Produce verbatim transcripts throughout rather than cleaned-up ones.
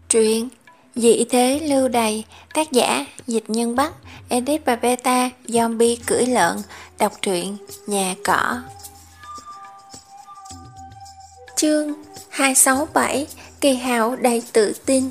Truyện Dị thế lưu đày, tác giả Dịch Nhân Bắc, edit và beta Zombie cưỡi lợn. Đọc truyện Nhà Cỏ. Chương hai sáu bảy. Kỳ Hạo đầy tự tin.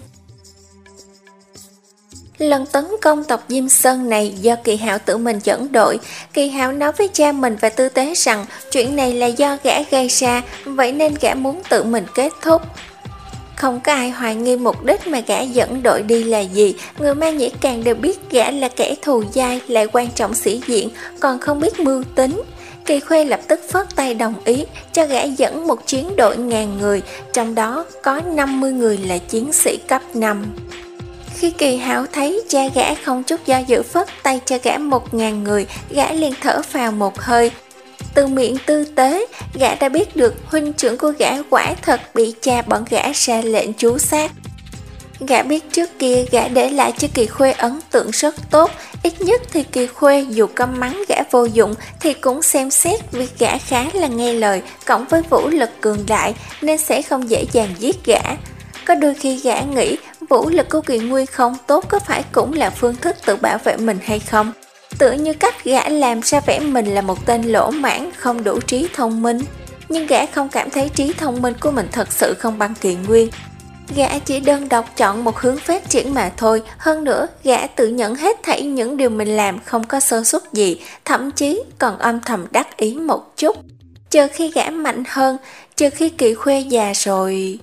Lần tấn công tộc Diêm Sơn này do Kỳ Hạo tự mình dẫn đội. Kỳ Hạo nói với cha mình và Tư Tế rằng chuyện này là do gã gây ra, vậy nên gã muốn tự mình kết thúc. Không có ai hoài nghi mục đích mà gã dẫn đội đi là gì. Người Man Nhĩ Càng đều biết gã là kẻ thù dai, lại quan trọng sĩ diện, còn không biết mưu tính. Kỳ Khuê lập tức phất tay đồng ý cho gã dẫn một chiến đội ngàn người, trong đó có năm mươi người là chiến sĩ cấp năm. Khi Kỳ Hạo thấy cha gã không chút do dự phất tay cho gã một ngàn người, gã liền thở phào một hơi. Từ miệng Tư Tế, gã đã biết được huynh trưởng của gã quả thật bị cha bọn gã ra lệnh trú sát. Gã biết trước kia gã để lại cho Kỳ Khuê ấn tượng rất tốt, ít nhất thì Kỳ Khuê dù căm mắng gã vô dụng thì cũng xem xét việc gã khá là nghe lời, cộng với vũ lực cường đại nên sẽ không dễ dàng giết gã. Có đôi khi gã nghĩ vũ lực của Kỳ Nguyên không tốt có phải cũng là phương thức tự bảo vệ mình hay không? Tựa như cách gã làm ra vẻ mình là một tên lỗ mãng không đủ trí thông minh. Nhưng gã không cảm thấy trí thông minh của mình thật sự không bằng Kỳ Nguyên. Gã chỉ đơn độc chọn một hướng phát triển mà thôi. Hơn nữa gã tự nhận hết thảy những điều mình làm không có sơ suất gì, thậm chí còn âm thầm đắc ý một chút. Chờ khi gã mạnh hơn, chờ khi Kỳ Khuê già rồi.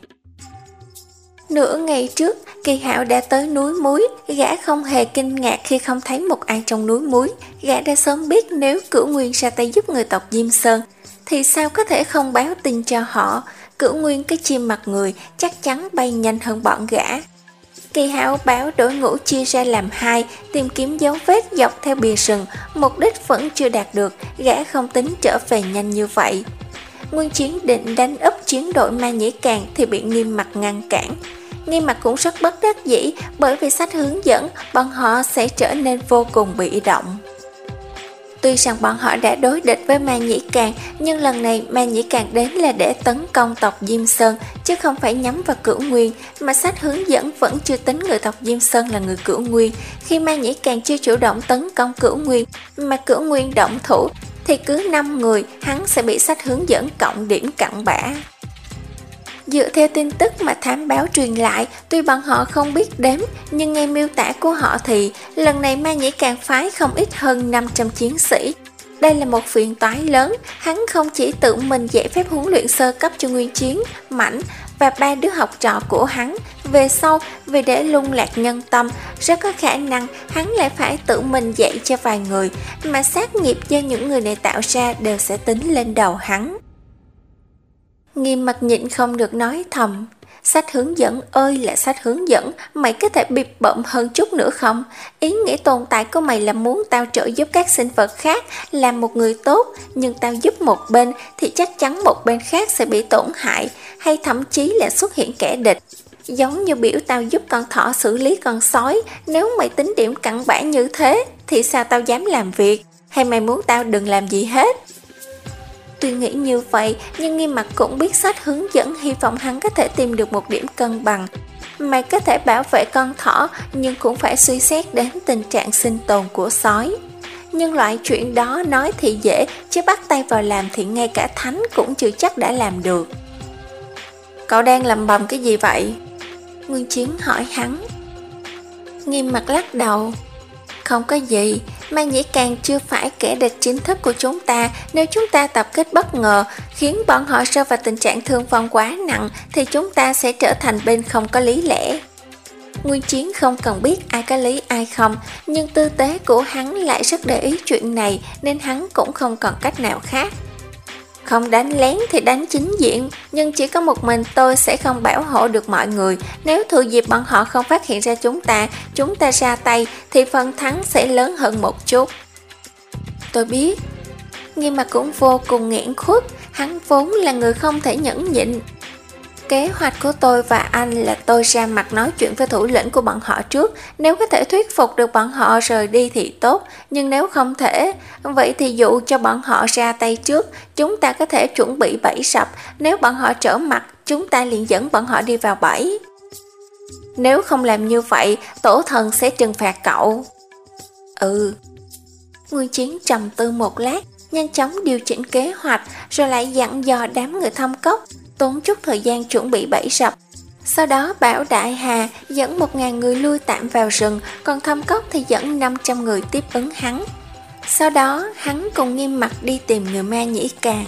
Nửa ngày trước, Kỳ Hạo đã tới núi Muối, gã không hề kinh ngạc khi không thấy một ai trong núi Muối. Gã đã sớm biết nếu Cửu Nguyên ra tay giúp người tộc Diêm Sơn, thì sao có thể không báo tin cho họ. Cửu Nguyên cái chim mặt người chắc chắn bay nhanh hơn bọn gã. Kỳ Hạo bảo đội ngũ chia ra làm hai, tìm kiếm dấu vết dọc theo bìa rừng, mục đích vẫn chưa đạt được, gã không tính trở về nhanh như vậy. Nguyên Chiến định đánh úp chiến đội Man Nhĩ Càng thì bị Nghiêm Mặt ngăn cản. Nghiêm Mặt cũng rất bất đắc dĩ, bởi vì sách hướng dẫn bọn họ sẽ trở nên vô cùng bị động. Tuy rằng bọn họ đã đối địch với Man Nhĩ Càng, nhưng lần này Man Nhĩ Càng đến là để tấn công tộc Diêm Sơn, chứ không phải nhắm vào Cửu Nguyên, mà sách hướng dẫn vẫn chưa tính người tộc Diêm Sơn là người Cửu Nguyên. Khi Man Nhĩ Càng chưa chủ động tấn công Cửu Nguyên, mà Cửu Nguyên động thủ, thì cứ năm người hắn sẽ bị sách hướng dẫn cộng điểm cặn bã. Dựa theo tin tức mà thám báo truyền lại, tuy bọn họ không biết đếm, nhưng nghe miêu tả của họ thì lần này Man Nhĩ Càng phái không ít hơn năm trăm chiến sĩ. Đây là một phiền toái lớn, hắn không chỉ tự mình dạy phép huấn luyện sơ cấp cho Nguyên Chiến, Mãnh và ba đứa học trò của hắn. Về sau, vì để lung lạc nhân tâm, rất có khả năng hắn lại phải tự mình dạy cho vài người, mà sát nghiệp do những người này tạo ra đều sẽ tính lên đầu hắn. Nghiêm Mặt nhịn không được nói thầm, sách hướng dẫn ơi là sách hướng dẫn, mày có thể bịp bợm hơn chút nữa không? Ý nghĩa tồn tại của mày là muốn tao trợ giúp các sinh vật khác, làm một người tốt, nhưng tao giúp một bên thì chắc chắn một bên khác sẽ bị tổn hại, hay thậm chí là xuất hiện kẻ địch. Giống như biểu tao giúp con thỏ xử lý con sói, nếu mày tính điểm cặn bã như thế thì sao tao dám làm việc? Hay mày muốn tao đừng làm gì hết? Tuy nghĩ như vậy, nhưng Nghiêm Mặt cũng biết sách hướng dẫn hy vọng hắn có thể tìm được một điểm cân bằng. Mày có thể bảo vệ con thỏ, nhưng cũng phải suy xét đến tình trạng sinh tồn của sói. Nhưng loại chuyện đó nói thì dễ, chứ bắt tay vào làm thì ngay cả thánh cũng chưa chắc đã làm được. Cậu đang lầm bầm cái gì vậy? Nguyên Chiến hỏi hắn. Nghiêm Mặt lắc đầu. Không có gì, Man Nhĩ Càng chưa phải kẻ địch chính thức của chúng ta. Nếu chúng ta tập kết bất ngờ, khiến bọn họ rơi vào tình trạng thương vong quá nặng, thì chúng ta sẽ trở thành bên không có lý lẽ. Nguyên Chiến không cần biết ai có lý ai không, nhưng tư tế của hắn lại rất để ý chuyện này, nên hắn cũng không còn cách nào khác. Không đánh lén thì đánh chính diện, nhưng chỉ có một mình tôi sẽ không bảo hộ được mọi người. Nếu thừa dịp bọn họ không phát hiện ra chúng ta, chúng ta ra tay thì phần thắng sẽ lớn hơn một chút. Tôi biết. Nhưng mà cũng vô cùng nghẹn khuất, hắn vốn là người không thể nhẫn nhịn. Kế hoạch của tôi và anh là tôi ra mặt nói chuyện với thủ lĩnh của bọn họ trước. Nếu có thể thuyết phục được bọn họ rời đi thì tốt, nhưng nếu không thể, vậy thì dụ cho bọn họ ra tay trước, chúng ta có thể chuẩn bị bẫy sập. Nếu bọn họ trở mặt, chúng ta liền dẫn bọn họ đi vào bẫy. Nếu không làm như vậy, tổ thần sẽ trừng phạt cậu. Ừ. Nguyên Chiến trầm tư một lát, nhanh chóng điều chỉnh kế hoạch, rồi lại dặn dò đám người thâm cốc, tốn chút thời gian chuẩn bị bẫy sập. Sau đó bảo Đại Hà dẫn một ngàn người lui tạm vào rừng, còn thâm cốc thì dẫn năm trăm người tiếp ứng hắn. Sau đó hắn cùng Nghiêm Mặc đi tìm người Ma Nhĩ Càn.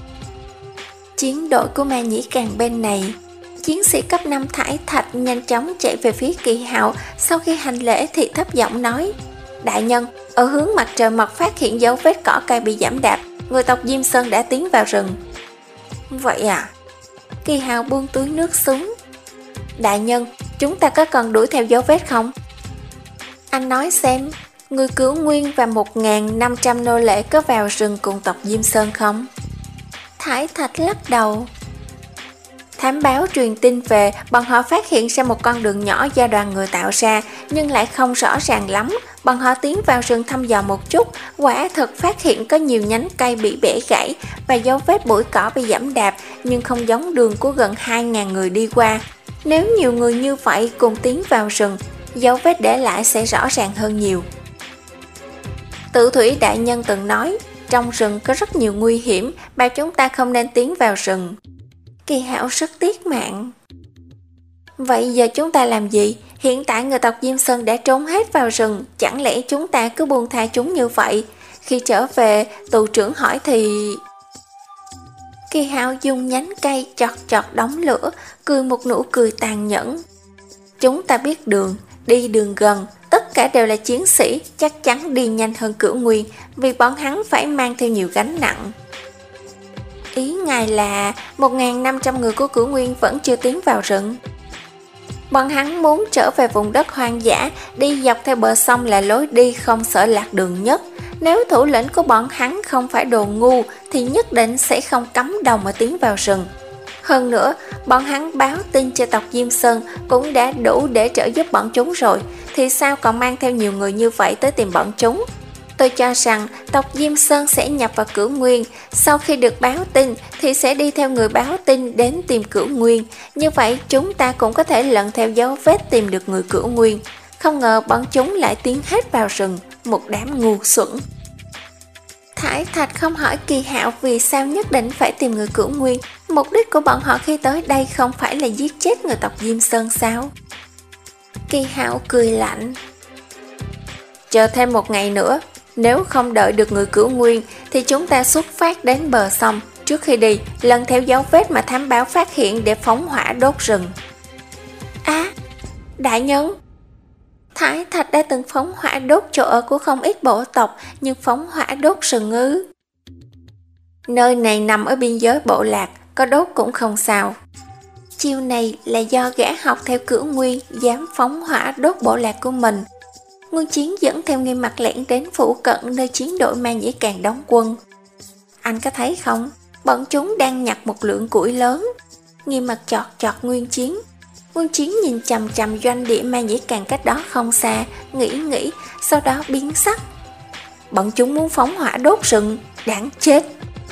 Chiến đội của Ma Nhĩ Càn bên này, chiến sĩ cấp năm Thải Thạch nhanh chóng chạy về phía Kỳ Hạo. Sau khi hành lễ thì thấp giọng nói: Đại nhân, ở hướng mặt trời mọc phát hiện dấu vết cỏ cây bị giẫm đạp, người tộc Diêm Sơn đã tiến vào rừng. Vậy à? Kỳ Hạo buông túi nước xuống. Đại nhân, chúng ta có cần đuổi theo dấu vết không? Anh nói xem, người Cửu Nguyên và một nghìn năm trăm nô lệ có vào rừng cùng tộc Diêm Sơn không? Thải Thạch lắc đầu. Thám báo truyền tin về, bọn họ phát hiện ra một con đường nhỏ do đoàn người tạo ra, nhưng lại không rõ ràng lắm. Bọn họ tiến vào rừng thăm dò một chút, quả thật phát hiện có nhiều nhánh cây bị bẻ gãy và dấu vết bụi cỏ bị giẫm đạp, nhưng không giống đường của gần hai nghìn người đi qua. Nếu nhiều người như vậy cùng tiến vào rừng, dấu vết để lại sẽ rõ ràng hơn nhiều. Tự Thủy đại nhân từng nói, trong rừng có rất nhiều nguy hiểm, bảo chúng ta không nên tiến vào rừng. Kỳ Hạo rất tiếc mạng. Vậy giờ chúng ta làm gì? Hiện tại người tộc Diêm Sơn đã trốn hết vào rừng, chẳng lẽ chúng ta cứ buông tha chúng như vậy? Khi trở về, tù trưởng hỏi thì... Kỳ Hạo dùng nhánh cây chọt chọt đóng lửa, cười một nụ cười tàn nhẫn. Chúng ta biết đường, đi đường gần, tất cả đều là chiến sĩ, chắc chắn đi nhanh hơn Cửu Nguyên, vì bọn hắn phải mang theo nhiều gánh nặng. Ý ngài là một nghìn năm trăm người của Cửu Nguyên vẫn chưa tiến vào rừng. Bọn hắn muốn trở về vùng đất hoang dã, đi dọc theo bờ sông là lối đi không sợ lạc đường nhất. Nếu thủ lĩnh của bọn hắn không phải đồ ngu thì nhất định sẽ không cắm đầu mà tiến vào rừng. Hơn nữa, bọn hắn báo tin cho tộc Diêm Sơn cũng đã đủ để trợ giúp bọn chúng rồi, thì sao còn mang theo nhiều người như vậy tới tìm bọn chúng? Tôi cho rằng tộc Diêm Sơn sẽ nhập vào Cửu Nguyên, sau khi được báo tin thì sẽ đi theo người báo tin đến tìm Cửu Nguyên. Như vậy chúng ta cũng có thể lần theo dấu vết tìm được người Cửu Nguyên. Không ngờ bọn chúng lại tiến hết vào rừng, một đám ngu xuẩn. Thải Thạch không hỏi Kỳ Hạo vì sao nhất định phải tìm người Cửu Nguyên. Mục đích của bọn họ khi tới đây không phải là giết chết người tộc Diêm Sơn sao? Kỳ Hạo cười lạnh. Chờ thêm một ngày nữa, nếu không đợi được người Cửu Nguyên thì chúng ta xuất phát đến bờ sông. Trước khi đi, lần theo dấu vết mà thám báo phát hiện để phóng hỏa đốt rừng. À, đại nhân! Thái Thạch đã từng phóng hỏa đốt chỗ ở của không ít bộ tộc, nhưng phóng hỏa đốt rừng ư? Nơi này nằm ở biên giới bộ lạc, có đốt cũng không sao. Chiêu này là do gã học theo Cửu Nguyên dám phóng hỏa đốt bộ lạc của mình. Nguyên Chiến dẫn theo Nghiêm Mặc lẻn đến phụ cận nơi chiến đội Ma Nhĩ Càn đóng quân. Anh có thấy không? Bọn chúng đang nhặt một lượng củi lớn. Nghiêm Mặc chọt chọt Nguyên Chiến. Nguyên Chiến nhìn chằm chằm doanh địa Ma Nhĩ Càn cách đó không xa, nghĩ nghĩ, sau đó biến sắc. Bọn chúng muốn phóng hỏa đốt rừng, đáng chết.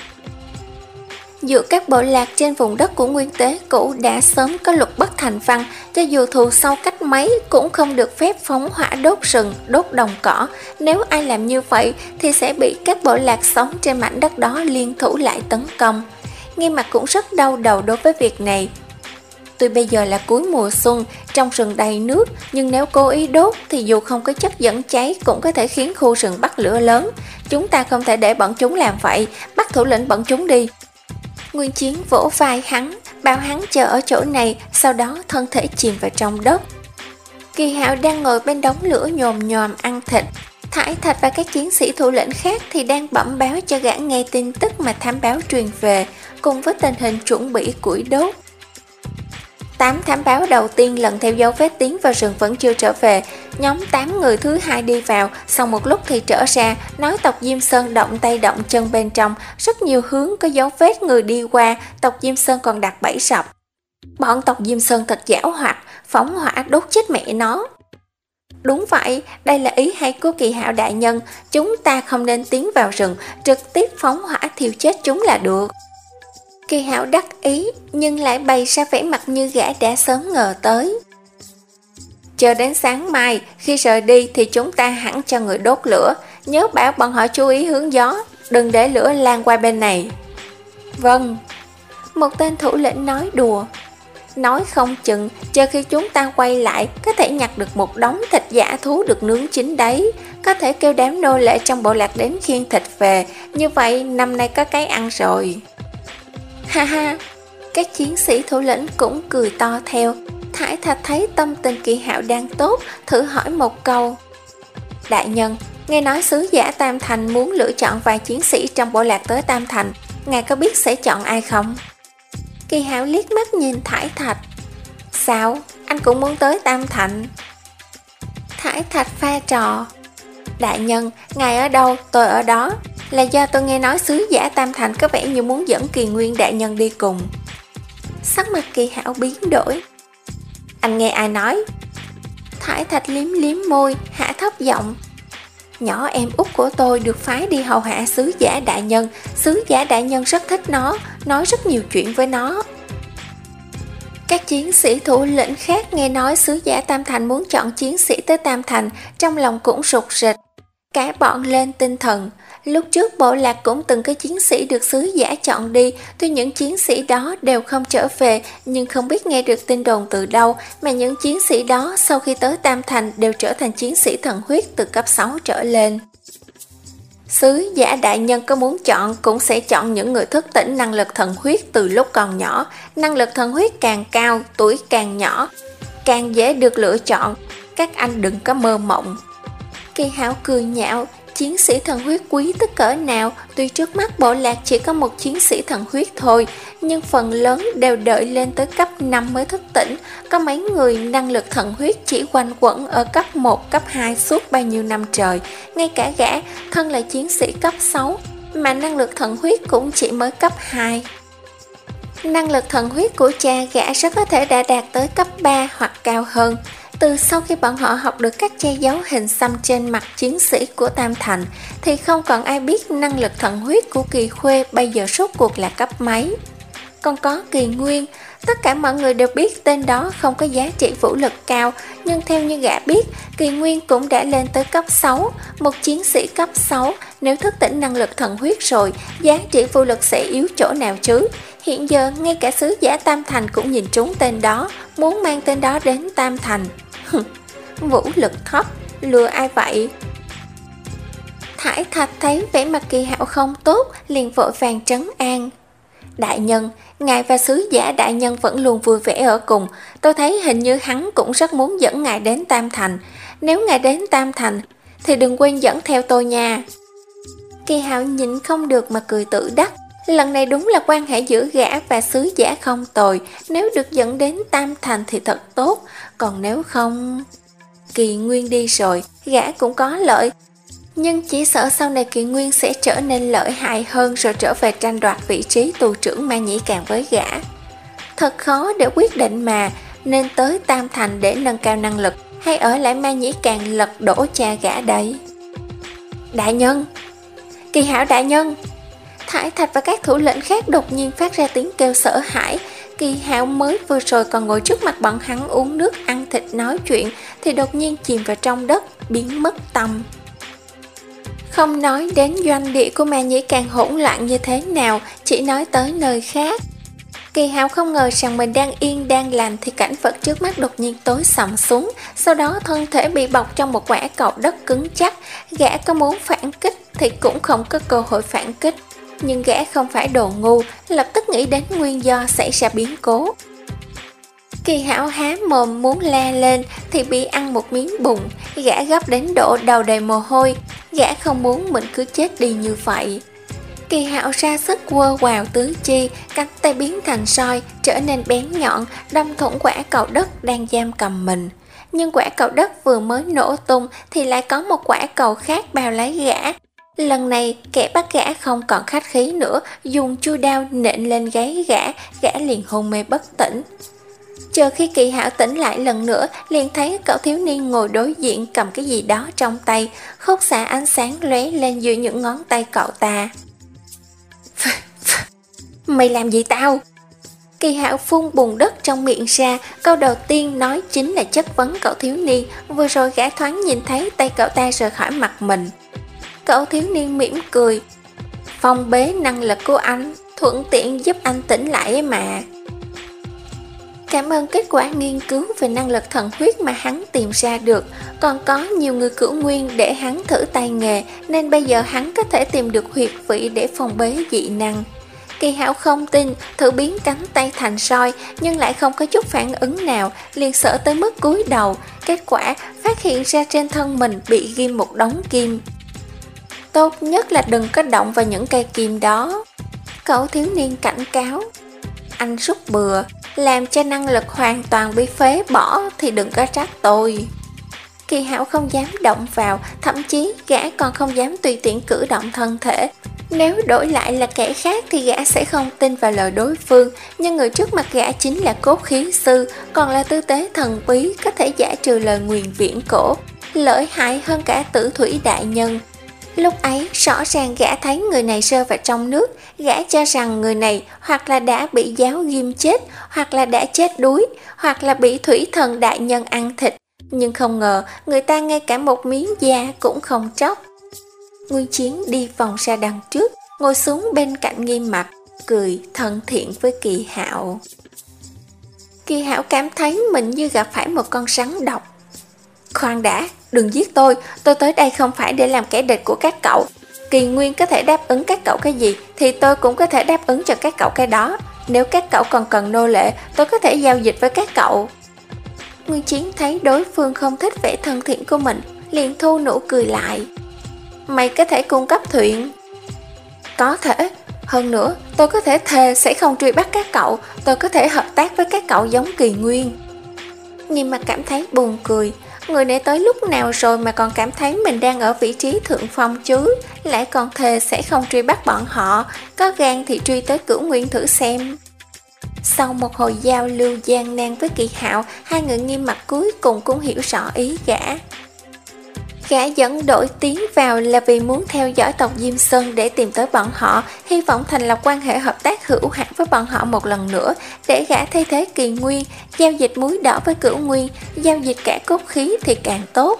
Giữa các bộ lạc trên vùng đất của Nguyên Tế cũ đã sớm có luật bất thành văn, cho dù thù sâu cách mấy cũng không được phép phóng hỏa đốt rừng, đốt đồng cỏ. Nếu ai làm như vậy thì sẽ bị các bộ lạc sống trên mảnh đất đó liên thủ lại tấn công. Nghiêm Mặc cũng rất đau đầu đối với việc này. Tuy bây giờ là cuối mùa xuân, trong rừng đầy nước, nhưng nếu cố ý đốt thì dù không có chất dẫn cháy cũng có thể khiến khu rừng bắt lửa lớn. Chúng ta không thể để bọn chúng làm vậy, bắt thủ lĩnh bọn chúng đi. Nguyên Chiến vỗ vai hắn, bảo hắn chờ ở chỗ này, sau đó thân thể chìm vào trong đất. Kỳ Hạo đang ngồi bên đống lửa nhồm nhòm ăn thịt. Thải Thạch và các chiến sĩ thủ lĩnh khác thì đang bẩm báo cho gã nghe tin tức mà thám báo truyền về, cùng với tình hình chuẩn bị củi đốt. Tám thám báo đầu tiên lần theo dấu vết tiến vào rừng vẫn chưa trở về. Nhóm tám người thứ hai đi vào, sau một lúc thì trở ra, nói tộc Diêm Sơn động tay động chân bên trong, rất nhiều hướng có dấu vết người đi qua, tộc Diêm Sơn còn đặt bẫy sập. Bọn tộc Diêm Sơn thật giảo hoạt, phóng hỏa đốt chết mẹ nó. Đúng vậy, đây là ý hay của Kỳ Hạo đại nhân, chúng ta không nên tiến vào rừng, trực tiếp phóng hỏa thiêu chết chúng là được. Kỳ Hạo đắc ý, nhưng lại bày ra vẻ mặt như gã đã sớm ngờ tới. Chờ đến sáng mai, khi rời đi thì chúng ta hẳn cho người đốt lửa, nhớ bảo bọn họ chú ý hướng gió, đừng để lửa lan qua bên này. Vâng, một tên thủ lĩnh nói đùa. Nói không chừng, chờ khi chúng ta quay lại, có thể nhặt được một đống thịt dã thú được nướng chín đấy, có thể kêu đám nô lệ trong bộ lạc đến khiêng thịt về, như vậy năm nay có cái ăn rồi. Ha ha, các chiến sĩ thủ lĩnh cũng cười to theo. Thải Thạch thấy tâm tình Kỳ Hạo đang tốt, thử hỏi một câu. Đại nhân, nghe nói sứ giả Tam Thành muốn lựa chọn vài chiến sĩ trong bộ lạc tới Tam Thành, ngài có biết sẽ chọn ai không? Kỳ Hạo liếc mắt nhìn Thải Thạch. Sao, anh cũng muốn tới Tam Thành? Thải Thạch pha trò. Đại nhân, ngài ở đâu, tôi ở đó. Là do tôi nghe nói sứ giả Tam Thành có vẻ như muốn dẫn Kỳ Nguyên đại nhân đi cùng. Sắc mặt Kỳ Hạo biến đổi. Anh nghe ai nói? Thải Thạch liếm liếm môi, hạ thấp giọng. Nhỏ em út của tôi được phái đi hầu hạ sứ giả đại nhân. Sứ giả đại nhân rất thích nó, nói rất nhiều chuyện với nó. Các chiến sĩ thủ lĩnh khác nghe nói sứ giả Tam Thành muốn chọn chiến sĩ tới Tam Thành, trong lòng cũng sụt sịch. Cả bọn lên tinh thần. Lúc trước bộ lạc cũng từng có chiến sĩ được sứ giả chọn đi, tuy những chiến sĩ đó đều không trở về, nhưng không biết nghe được tin đồn từ đâu mà những chiến sĩ đó sau khi tới Tam Thành đều trở thành chiến sĩ thần huyết từ cấp sáu trở lên. Sứ giả đại nhân có muốn chọn cũng sẽ chọn những người thức tỉnh năng lực thần huyết từ lúc còn nhỏ. Năng lực thần huyết càng cao, tuổi càng nhỏ, càng dễ được lựa chọn. Các anh đừng có mơ mộng. Kỳ Hạo cười nhạo. Chiến sĩ thần huyết quý tức cỡ nào, tuy trước mắt bộ lạc chỉ có một chiến sĩ thần huyết thôi, nhưng phần lớn đều đợi lên tới cấp năm mới thức tỉnh. Có mấy người năng lực thần huyết chỉ quanh quẩn ở cấp một, cấp hai suốt bao nhiêu năm trời. Ngay cả gã, thân là chiến sĩ cấp sáu, mà năng lực thần huyết cũng chỉ mới cấp hai. Năng lực thần huyết của cha gã rất có thể đã đạt tới cấp ba hoặc cao hơn. Từ sau khi bọn họ học được cách che giấu hình xăm trên mặt chiến sĩ của Tam Thành, thì không còn ai biết năng lực thần huyết của Kỳ Khuê bây giờ rốt cuộc là cấp mấy. Còn có Kỳ Nguyên, tất cả mọi người đều biết tên đó không có giá trị vũ lực cao, nhưng theo như gã biết, Kỳ Nguyên cũng đã lên tới cấp sáu. Một chiến sĩ cấp sáu, nếu thức tỉnh năng lực thần huyết rồi, giá trị vũ lực sẽ yếu chỗ nào chứ? Hiện giờ, ngay cả sứ giả Tam Thành cũng nhìn trúng tên đó, muốn mang tên đó đến Tam Thành. Vũ lực thấp, lừa ai vậy? Thải Thạch thấy vẻ mặt Kỳ Hạo không tốt, liền vội vàng trấn an. Đại nhân, ngài và sứ giả đại nhân vẫn luôn vui vẻ ở cùng. Tôi thấy hình như hắn cũng rất muốn dẫn ngài đến Tam Thành. Nếu ngài đến Tam Thành thì đừng quên dẫn theo tôi nha. Kỳ Hạo nhịn không được mà cười tự đắc. Lần này đúng là quan hệ giữa gã và sứ giả không tồi. Nếu được dẫn đến Tam Thành thì thật tốt. Còn nếu không... Kỳ Nguyên đi rồi, gã cũng có lợi. Nhưng chỉ sợ sau này Kỳ Nguyên sẽ trở nên lợi hại hơn, rồi trở về tranh đoạt vị trí tù trưởng Ma Nhĩ Càng với gã. Thật khó để quyết định mà, nên tới Tam Thành để nâng cao năng lực, hay ở lại Ma Nhĩ Càng lật đổ cha gã đấy. Đại nhân! Kỳ Hạo đại nhân! Thải Thạch và các thủ lĩnh khác đột nhiên phát ra tiếng kêu sợ hãi. Kỳ Hạo mới vừa rồi còn ngồi trước mặt bọn hắn uống nước, ăn thịt, nói chuyện, thì đột nhiên chìm vào trong đất, biến mất tăm. Không nói đến doanh địa của Ma Nhĩ Càng hỗn loạn như thế nào, chỉ nói tới nơi khác. Kỳ Hạo không ngờ rằng mình đang yên đang lành thì cảnh vật trước mắt đột nhiên tối sầm xuống, sau đó thân thể bị bọc trong một quả cầu đất cứng chắc. Gã có muốn phản kích thì cũng không có cơ hội phản kích. Nhưng gã không phải đồ ngu, lập tức nghĩ đến nguyên do xảy ra biến cố. Kỳ Hạo há mồm muốn la lên thì bị ăn một miếng bùn. Gã gấp đến độ đầu đầy mồ hôi. Gã không muốn mình cứ chết đi như vậy. Kỳ Hạo ra sức quơ quào tứ chi, cánh tay biến thành roi, trở nên bén nhọn, đâm thủng quả cầu đất đang giam cầm mình. Nhưng quả cầu đất vừa mới nổ tung thì lại có một quả cầu khác bao lấy gã. Lần này kẻ bắt gã không còn khách khí nữa, dùng chui đao nện lên gáy gã, gã liền hôn mê bất tỉnh. Chờ khi Kỳ Hạo tỉnh lại lần nữa, liền thấy cậu thiếu niên ngồi đối diện cầm cái gì đó trong tay, khúc xạ ánh sáng lóe lên giữa những ngón tay cậu ta. Mày làm gì tao? Kỳ Hạo phun bùn đất trong miệng ra, câu đầu tiên nói chính là chất vấn cậu thiếu niên. Vừa rồi gã thoáng nhìn thấy tay cậu ta rời khỏi mặt mình. Cậu thiếu niên mỉm cười. Phong bế năng lực của anh, thuận tiện giúp anh tỉnh lại ấy mà. Cảm ơn kết quả nghiên cứu về năng lực thần huyết mà hắn tìm ra được. Còn có nhiều người cửu nguyên để hắn thử tay nghề, nên bây giờ hắn có thể tìm được huyệt vị để phòng bế dị năng. Kỳ Hạo không tin, thử biến cánh tay thành roi, nhưng lại không có chút phản ứng nào, liền sợ tới mức cúi đầu. Kết quả phát hiện ra trên thân mình bị ghim một đống kim. Tốt nhất là đừng có động vào những cây kim đó, cậu thiếu niên cảnh cáo. Anh rút bừa, làm cho năng lực hoàn toàn bị phế bỏ thì đừng có trách tôi. Kỳ Hạo không dám động vào, thậm chí gã còn không dám tùy tiện cử động thân thể. Nếu đổi lại là kẻ khác thì gã sẽ không tin vào lời đối phương, nhưng người trước mặt gã chính là cốt khí sư, còn là tư tế thần bí có thể giải trừ lời nguyền viễn cổ, lợi hại hơn cả Tử Thủy đại nhân. Lúc ấy rõ ràng gã thấy người này rơi vào trong nước, gã cho rằng người này hoặc là đã bị giáo ghim chết, hoặc là đã chết đuối, hoặc là bị thủy thần đại nhân ăn thịt, nhưng không ngờ người ta ngay cả một miếng da cũng không tróc. Nguyên Chiến đi vòng ra đằng trước, ngồi xuống bên cạnh Nghiêm Mặc, cười thân thiện với Kỳ Hạo. Kỳ Hạo cảm thấy mình như gặp phải một con rắn độc. Khoan đã, đừng giết tôi, tôi tới đây không phải để làm kẻ địch của các cậu. Kỳ Nguyên có thể đáp ứng các cậu cái gì thì tôi cũng có thể đáp ứng cho các cậu cái đó. Nếu các cậu còn cần nô lệ, tôi có thể giao dịch với các cậu. Nguyên Chiến thấy đối phương không thích vẻ thân thiện của mình, liền thu nụ cười lại. Mày có thể cung cấp thuyền? Có thể. Hơn nữa, tôi có thể thề sẽ không truy bắt các cậu. Tôi có thể hợp tác với các cậu giống Kỳ Nguyên. Nhưng mà cảm thấy buồn cười. Người này tới lúc nào rồi mà còn cảm thấy mình đang ở vị trí thượng phong chứ, lại còn thề sẽ không truy bắt bọn họ. Có gan thì truy tới Cửu Nguyên thử xem. Sau một hồi giao lưu gian nan với Kỳ Hạo, hai người Nghiêm Mặc cuối cùng cũng hiểu rõ ý gã. Gã dẫn đội tiến vào là vì muốn theo dõi tộc Diêm Sơn để tìm tới bọn họ, hy vọng thành lập quan hệ hợp tác hữu hạn với bọn họ một lần nữa, để gã thay thế Kỳ Nguyên, giao dịch muối đỏ với Cửu Nguyên, giao dịch cả cốt khí thì càng tốt.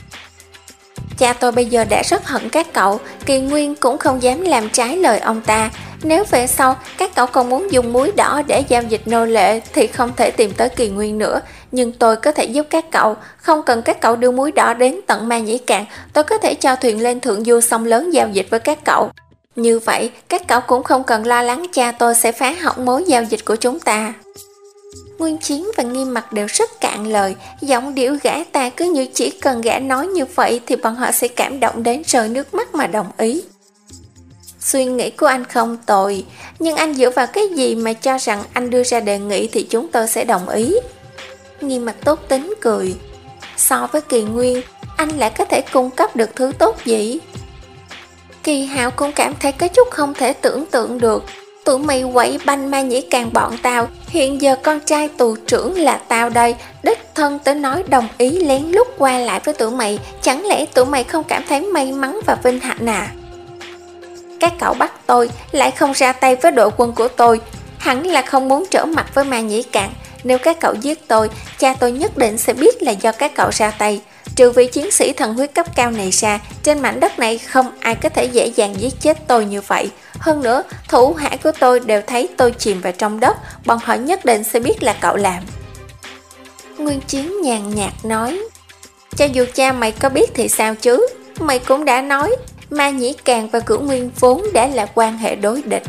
Cha tôi bây giờ đã rất hận các cậu, Kỳ Nguyên cũng không dám làm trái lời ông ta. Nếu về sau các cậu còn muốn dùng muối đỏ để giao dịch nô lệ thì không thể tìm tới Kỳ Nguyên nữa. Nhưng tôi có thể giúp các cậu, không cần các cậu đưa muối đỏ đến tận Ma Nhĩ Cạn, tôi có thể cho thuyền lên thượng du sông lớn giao dịch với các cậu. Như vậy, các cậu cũng không cần lo lắng cha tôi sẽ phá hỏng mối giao dịch của chúng ta. Nguyên Chiến và Nghiêm Mặc đều rất cạn lời, giọng điệu gã ta cứ như chỉ cần gã nói như vậy thì bọn họ sẽ cảm động đến rơi nước mắt mà đồng ý. Suy nghĩ của anh không tồi, nhưng anh dựa vào cái gì mà cho rằng anh đưa ra đề nghị thì chúng tôi sẽ đồng ý? Nghiêm Mặc tốt tính cười. So với Kỳ Nguyên, anh lại có thể cung cấp được thứ tốt gì? Kỳ Hạo cũng cảm thấy có chút không thể tưởng tượng được. Tụi mày quậy banh Ma Nhĩ Càn bọn tao, hiện giờ con trai tù trưởng là tao đây, đích thân tới nói đồng ý lén lút qua lại với tụi mày, chẳng lẽ tụi mày không cảm thấy may mắn và vinh hạnh à? Các cậu bắt tôi, lại không ra tay với đội quân của tôi, hẳn là không muốn trở mặt với Ma Nhĩ Càn. Nếu các cậu giết tôi, cha tôi nhất định sẽ biết là do các cậu ra tay. Trừ vị chiến sĩ thần huyết cấp cao này ra, trên mảnh đất này không ai có thể dễ dàng giết chết tôi như vậy. Hơn nữa, thủ hạ của tôi đều thấy tôi chìm vào trong đất, bọn họ nhất định sẽ biết là cậu làm. Nguyên Chiến nhàn nhạt nói, cho dù cha mày có biết thì sao chứ, mày cũng đã nói, Ma Nhĩ Càn và Cửu Nguyên vốn đã là quan hệ đối địch.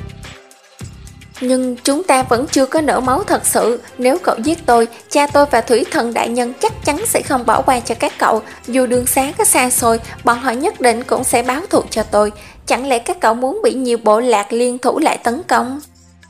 Nhưng chúng ta vẫn chưa có nở máu thật sự. Nếu cậu giết tôi, cha tôi và Thủy Thần đại nhân chắc chắn sẽ không bỏ qua cho các cậu. Dù đường xá có xa xôi, bọn họ nhất định cũng sẽ báo thù cho tôi. Chẳng lẽ các cậu muốn bị nhiều bộ lạc liên thủ lại tấn công?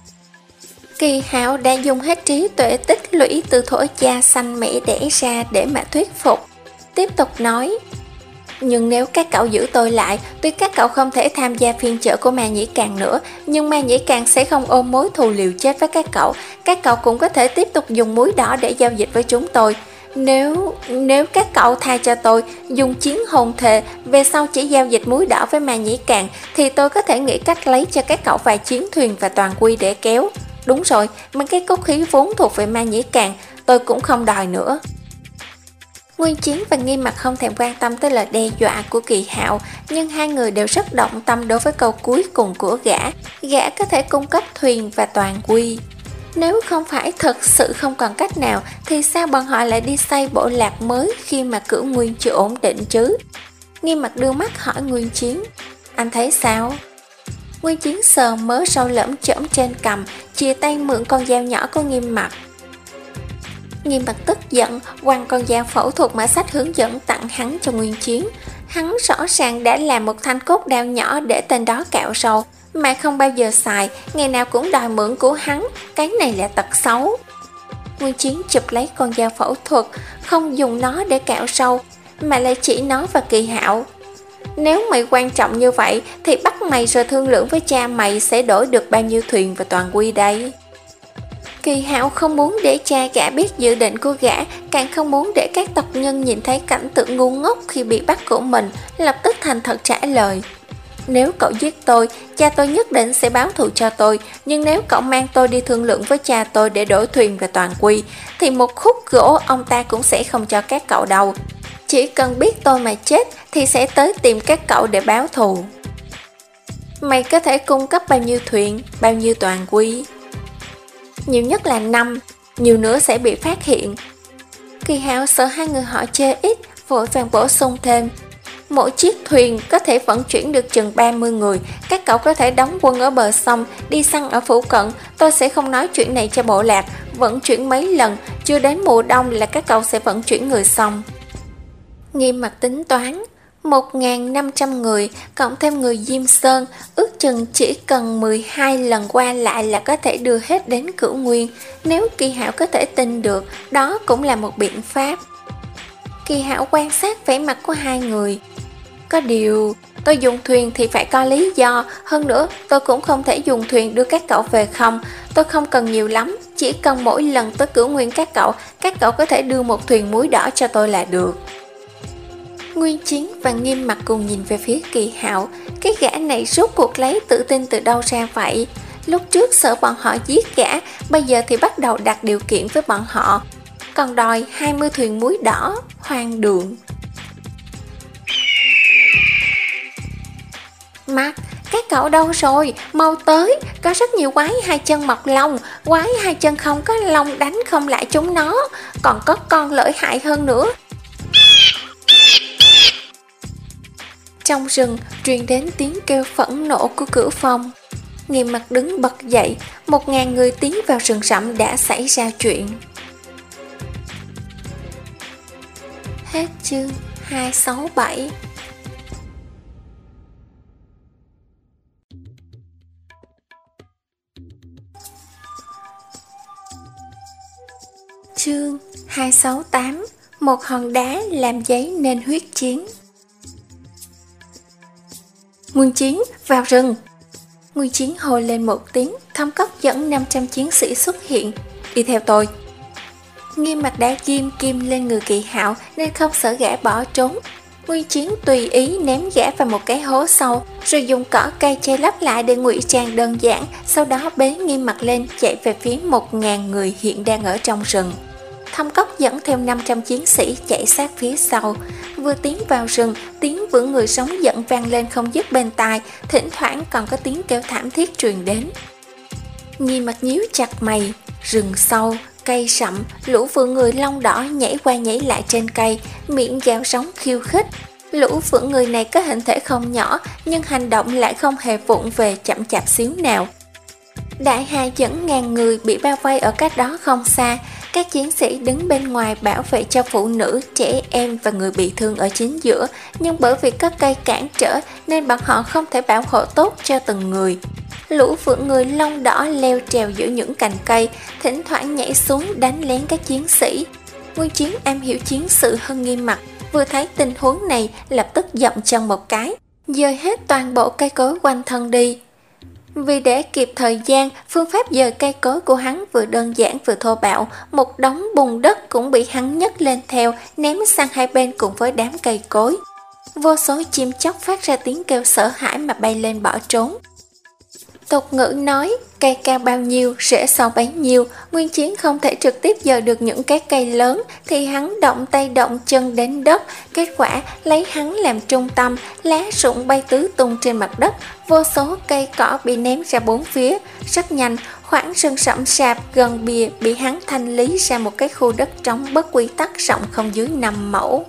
Kỳ Hạo đã dùng hết trí tuệ tích lũy từ thuở cha sanh mẹ đẻ ra để mà thuyết phục. Tiếp tục nói, nhưng nếu các cậu giữ tôi lại, tuy các cậu không thể tham gia phiên chợ của Ma Nhĩ Càn nữa, nhưng Ma Nhĩ Càn sẽ không ôm mối thù liều chết với các cậu. Các cậu cũng có thể tiếp tục dùng muối đỏ để giao dịch với chúng tôi. Nếu nếu các cậu tha cho tôi, dùng chiến hồn thề, về sau chỉ giao dịch muối đỏ với Ma Nhĩ Càn, thì tôi có thể nghĩ cách lấy cho các cậu vài chiến thuyền và toàn quy để kéo. Đúng rồi, mấy cái cốt khí vốn thuộc về Ma Nhĩ Càn, tôi cũng không đòi nữa. Nguyên Chiến và Nghiêm Mặc không thèm quan tâm tới lời đe dọa của Kỳ Hạo, nhưng hai người đều rất động tâm đối với câu cuối cùng của gã. Gã có thể cung cấp thuyền và toàn quy. Nếu không phải thật sự không còn cách nào, thì sao bọn họ lại đi xây bộ lạc mới khi mà Cửu Nguyên chưa ổn định chứ? Nghiêm Mặc đưa mắt hỏi Nguyên Chiến, anh thấy sao? Nguyên Chiến sờ mớ râu lởm chởm trên cằm, chia tay mượn con dao nhỏ của Nghiêm Mặc. Nghiêm Mặc tức giận, quăng con dao phẫu thuật mà sách hướng dẫn tặng hắn cho Nguyên Chiến. Hắn rõ ràng đã làm một thanh cốt đao nhỏ để tên đó cạo râu, mà không bao giờ xài, ngày nào cũng đòi mượn của hắn, cái này là tật xấu. Nguyên Chiến chụp lấy con dao phẫu thuật, không dùng nó để cạo râu, mà lại chỉ nó và Kỳ Hạo. Nếu mày quan trọng như vậy, thì bắt mày rồi thương lượng với cha mày sẽ đổi được bao nhiêu thuyền và toàn quy đây. Kỳ Hạo không muốn để cha gã biết dự định của gã, càng không muốn để các tộc nhân nhìn thấy cảnh tượng ngu ngốc khi bị bắt của mình, lập tức thành thật trả lời. Nếu cậu giết tôi, cha tôi nhất định sẽ báo thù cho tôi, nhưng nếu cậu mang tôi đi thương lượng với cha tôi để đổi thuyền và toàn quy, thì một khúc gỗ ông ta cũng sẽ không cho các cậu đâu. Chỉ cần biết tôi mà chết thì sẽ tới tìm các cậu để báo thù. Mày có thể cung cấp bao nhiêu thuyền, bao nhiêu toàn quy? Nhiều nhất là năm, nhiều nữa sẽ bị phát hiện. Kỳ Hạo sợ hai người họ chê ít, vội vàng bổ sung thêm. Mỗi chiếc thuyền có thể vận chuyển được chừng ba mươi người, các cậu có thể đóng quân ở bờ sông, đi săn ở phụ cận, tôi sẽ không nói chuyện này cho bộ lạc, vận chuyển mấy lần, chưa đến mùa đông là các cậu sẽ vận chuyển người xong. Nghiêm Mặc tính toán, một nghìn năm trăm người, cộng thêm người Diêm Sơn, ước chừng chỉ cần mười hai lần qua lại là có thể đưa hết đến Cửu Nguyên. Nếu Kỳ Hạo có thể tin được, đó cũng là một biện pháp. Kỳ Hạo quan sát vẻ mặt của hai người. Có điều, tôi dùng thuyền thì phải có lý do, hơn nữa tôi cũng không thể dùng thuyền đưa các cậu về không. Tôi không cần nhiều lắm, chỉ cần mỗi lần tới Cửu Nguyên các cậu, các cậu có thể đưa một thuyền muối đỏ cho tôi là được. Nguyên Chiến và Nghiêm Mặc cùng nhìn về phía Kỳ Hạo, cái gã này rốt cuộc lấy tự tin từ đâu ra vậy? Lúc trước sợ bọn họ giết gã, bây giờ thì bắt đầu đặt điều kiện với bọn họ, còn đòi hai mươi thuyền muối đỏ, hoang đường. Mặc, các cậu đâu rồi? Mau tới, có rất nhiều quái hai chân mọc lông, quái hai chân không có lông đánh không lại chúng nó, còn có con lợi hại hơn nữa. Trong rừng truyền đến tiếng kêu phẫn nộ của Cửu Phong. Nghiêm Mặc đứng bật dậy, một ngàn người tiến vào rừng rậm đã xảy ra chuyện. Hết chương hai sáu bảy. Chương hai sáu tám. Một hòn đá làm giấy nên huyết chiến. Nguyên Chiến, vào rừng! Nguyên Chiến hô lên một tiếng, Thâm Cốc dẫn năm trăm chiến sĩ xuất hiện. Đi theo tôi. Nghiêm Mặc đã ghim kim lên người Kỳ Hạo nên không sợ gã bỏ trốn. Nguyên Chiến tùy ý ném gã vào một cái hố sâu, rồi dùng cỏ cây che lấp lại để ngụy trang đơn giản, sau đó bế Nghiêm Mặc lên chạy về phía một ngàn người hiện đang ở trong rừng. Thâm Cốc dẫn theo năm trăm chiến sĩ chạy sát phía sau. Vừa tiến vào rừng, tiếng vữa người sống giận vang lên không dứt bên tai, thỉnh thoảng còn có tiếng kêu thảm thiết truyền đến. Nghiêm Mặc nhíu chặt mày, rừng sâu, cây sậm, lũ phượng người lông đỏ nhảy qua nhảy lại trên cây, miệng gào sống khiêu khích. Lũ phượng người này có hình thể không nhỏ, nhưng hành động lại không hề vụng về chậm chạp xíu nào. Đại Hà dẫn ngàn người bị bao vây ở cách đó không xa. Các chiến sĩ đứng bên ngoài bảo vệ cho phụ nữ, trẻ em và người bị thương ở chính giữa, nhưng bởi vì có cây cản trở nên bọn họ không thể bảo hộ tốt cho từng người. Lũ phượng người lông đỏ leo trèo giữa những cành cây, thỉnh thoảng nhảy xuống đánh lén các chiến sĩ. Nguyên Chiến am hiểu chiến sự hơn Nghiêm Mặc, vừa thấy tình huống này lập tức dậm chân một cái, dời hết toàn bộ cây cối quanh thân đi. Vì để kịp thời gian, phương pháp dời cây cối của hắn vừa đơn giản vừa thô bạo, một đống bùn đất cũng bị hắn nhấc lên theo, ném sang hai bên cùng với đám cây cối. Vô số chim chóc phát ra tiếng kêu sợ hãi mà bay lên bỏ trốn. Tục ngữ nói, cây cao bao nhiêu, rễ sâu bấy nhiêu. Nguyên Chiến không thể trực tiếp dời được những cái cây lớn, thì hắn động tay động chân đến đất. Kết quả lấy hắn làm trung tâm, lá rụng bay tứ tung trên mặt đất. Vô số cây cỏ bị ném ra bốn phía. Rất nhanh, khoảng rừng rậm rạp gần bìa bị hắn thanh lý ra một cái khu đất trống bất quy tắc rộng không dưới năm mẫu.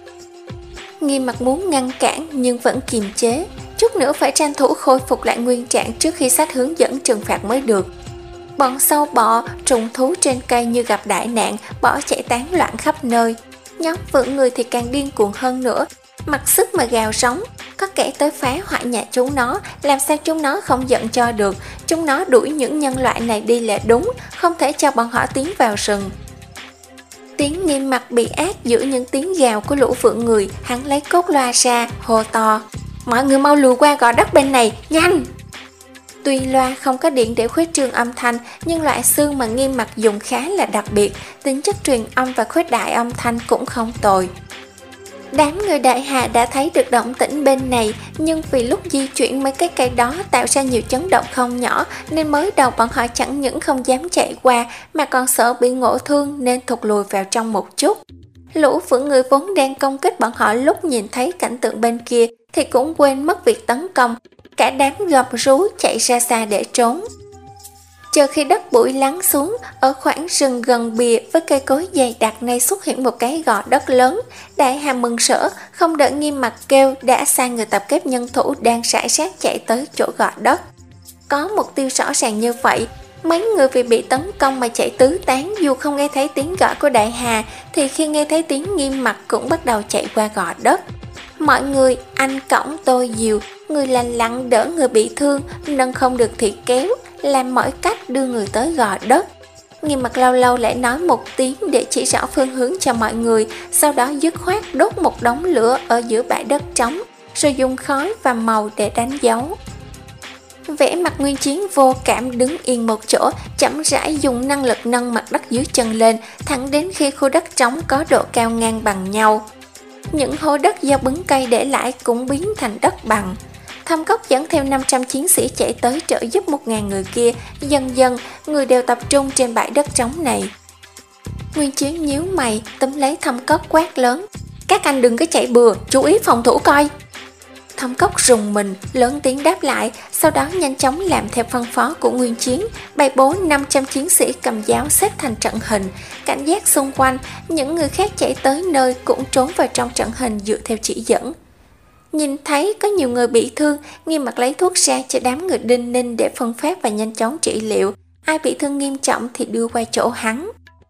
Nghiêm Mặc muốn ngăn cản nhưng vẫn kiềm chế, chút nữa phải tranh thủ khôi phục lại nguyên trạng trước khi sách hướng dẫn trừng phạt mới được. Bọn sâu bọ, trùng thú trên cây như gặp đại nạn, bỏ chạy tán loạn khắp nơi. Nhóm vượng người thì càng điên cuồng hơn nữa, mặc sức mà gào rống. Có kẻ tới phá hoại nhà chúng nó, làm sao chúng nó không giận cho được. Chúng nó đuổi những nhân loại này đi là đúng, không thể cho bọn họ tiến vào rừng. Tiếng Nghiêm Mặc bị át giữa những tiếng gào của lũ vượng người. Hắn lấy cốt loa ra, hô to: mọi người mau lùi qua gò đất bên này, nhanh! Tuy loa không có điện để khuếch trương âm thanh, nhưng loại xương mà Nghiêm Mặc dùng khá là đặc biệt, tính chất truyền âm và khuếch đại âm thanh cũng không tồi. Đám người Đại Hà đã thấy được động tĩnh bên này, nhưng vì lúc di chuyển mấy cái cây đó tạo ra nhiều chấn động không nhỏ, nên mới đầu bọn họ chẳng những không dám chạy qua, mà còn sợ bị ngộ thương nên thụt lùi vào trong một chút. Lũ phượng người vốn đang công kích bọn họ lúc nhìn thấy cảnh tượng bên kia thì cũng quên mất việc tấn công, cả đám gầm rú chạy ra xa để trốn. Chờ khi đất bụi lắng xuống, ở khoảng rừng gần bìa với cây cối dày đặc này xuất hiện một cái gò đất lớn. Đại Hà mừng rỡ, không đợi Nghiêm Mặc kêu đã sai người tập kết nhân thủ đang rải rác chạy tới chỗ gò đất. Có mục tiêu rõ ràng như vậy, mấy người vì bị tấn công mà chạy tứ tán, dù không nghe thấy tiếng gọi của Đại Hà thì khi nghe thấy tiếng Nghiêm Mặc cũng bắt đầu chạy qua gò đất. Mọi người anh cõng tôi dìu, người lành lặn đỡ người bị thương, nâng không được thì kéo, làm mọi cách đưa người tới gò đất. Nghiêm Mặc lâu lâu lại nói một tiếng để chỉ rõ phương hướng cho mọi người, sau đó dứt khoát đốt một đống lửa ở giữa bãi đất trống, rồi dùng khói và màu để đánh dấu. Vẻ mặt Nguyên Chiến vô cảm đứng yên một chỗ, chậm rãi dùng năng lực nâng mặt đất dưới chân lên, thẳng đến khi khu đất trống có độ cao ngang bằng nhau. Những hố đất do bứng cây để lại cũng biến thành đất bằng. Thâm Cốc dẫn theo năm trăm chiến sĩ chạy tới trợ giúp một nghìn người kia, dần dần người đều tập trung trên bãi đất trống này. Nguyên Chiến nhíu mày, túm lấy Thâm Cốc quát lớn: các anh đừng có chạy bừa, chú ý phòng thủ coi. Thâm Cốc rùng mình, lớn tiếng đáp lại, sau đó nhanh chóng làm theo phân phó của Nguyên Chiến, bày bố năm trăm chiến sĩ cầm giáo xếp thành trận hình, cảnh giác xung quanh. Những người khác chạy tới nơi cũng trốn vào trong trận hình dựa theo chỉ dẫn. Nhìn thấy có nhiều người bị thương, Nghiêm Mặc lấy thuốc ra cho đám người Đinh Ninh để phân phát và nhanh chóng trị liệu. Ai bị thương nghiêm trọng thì đưa qua chỗ hắn.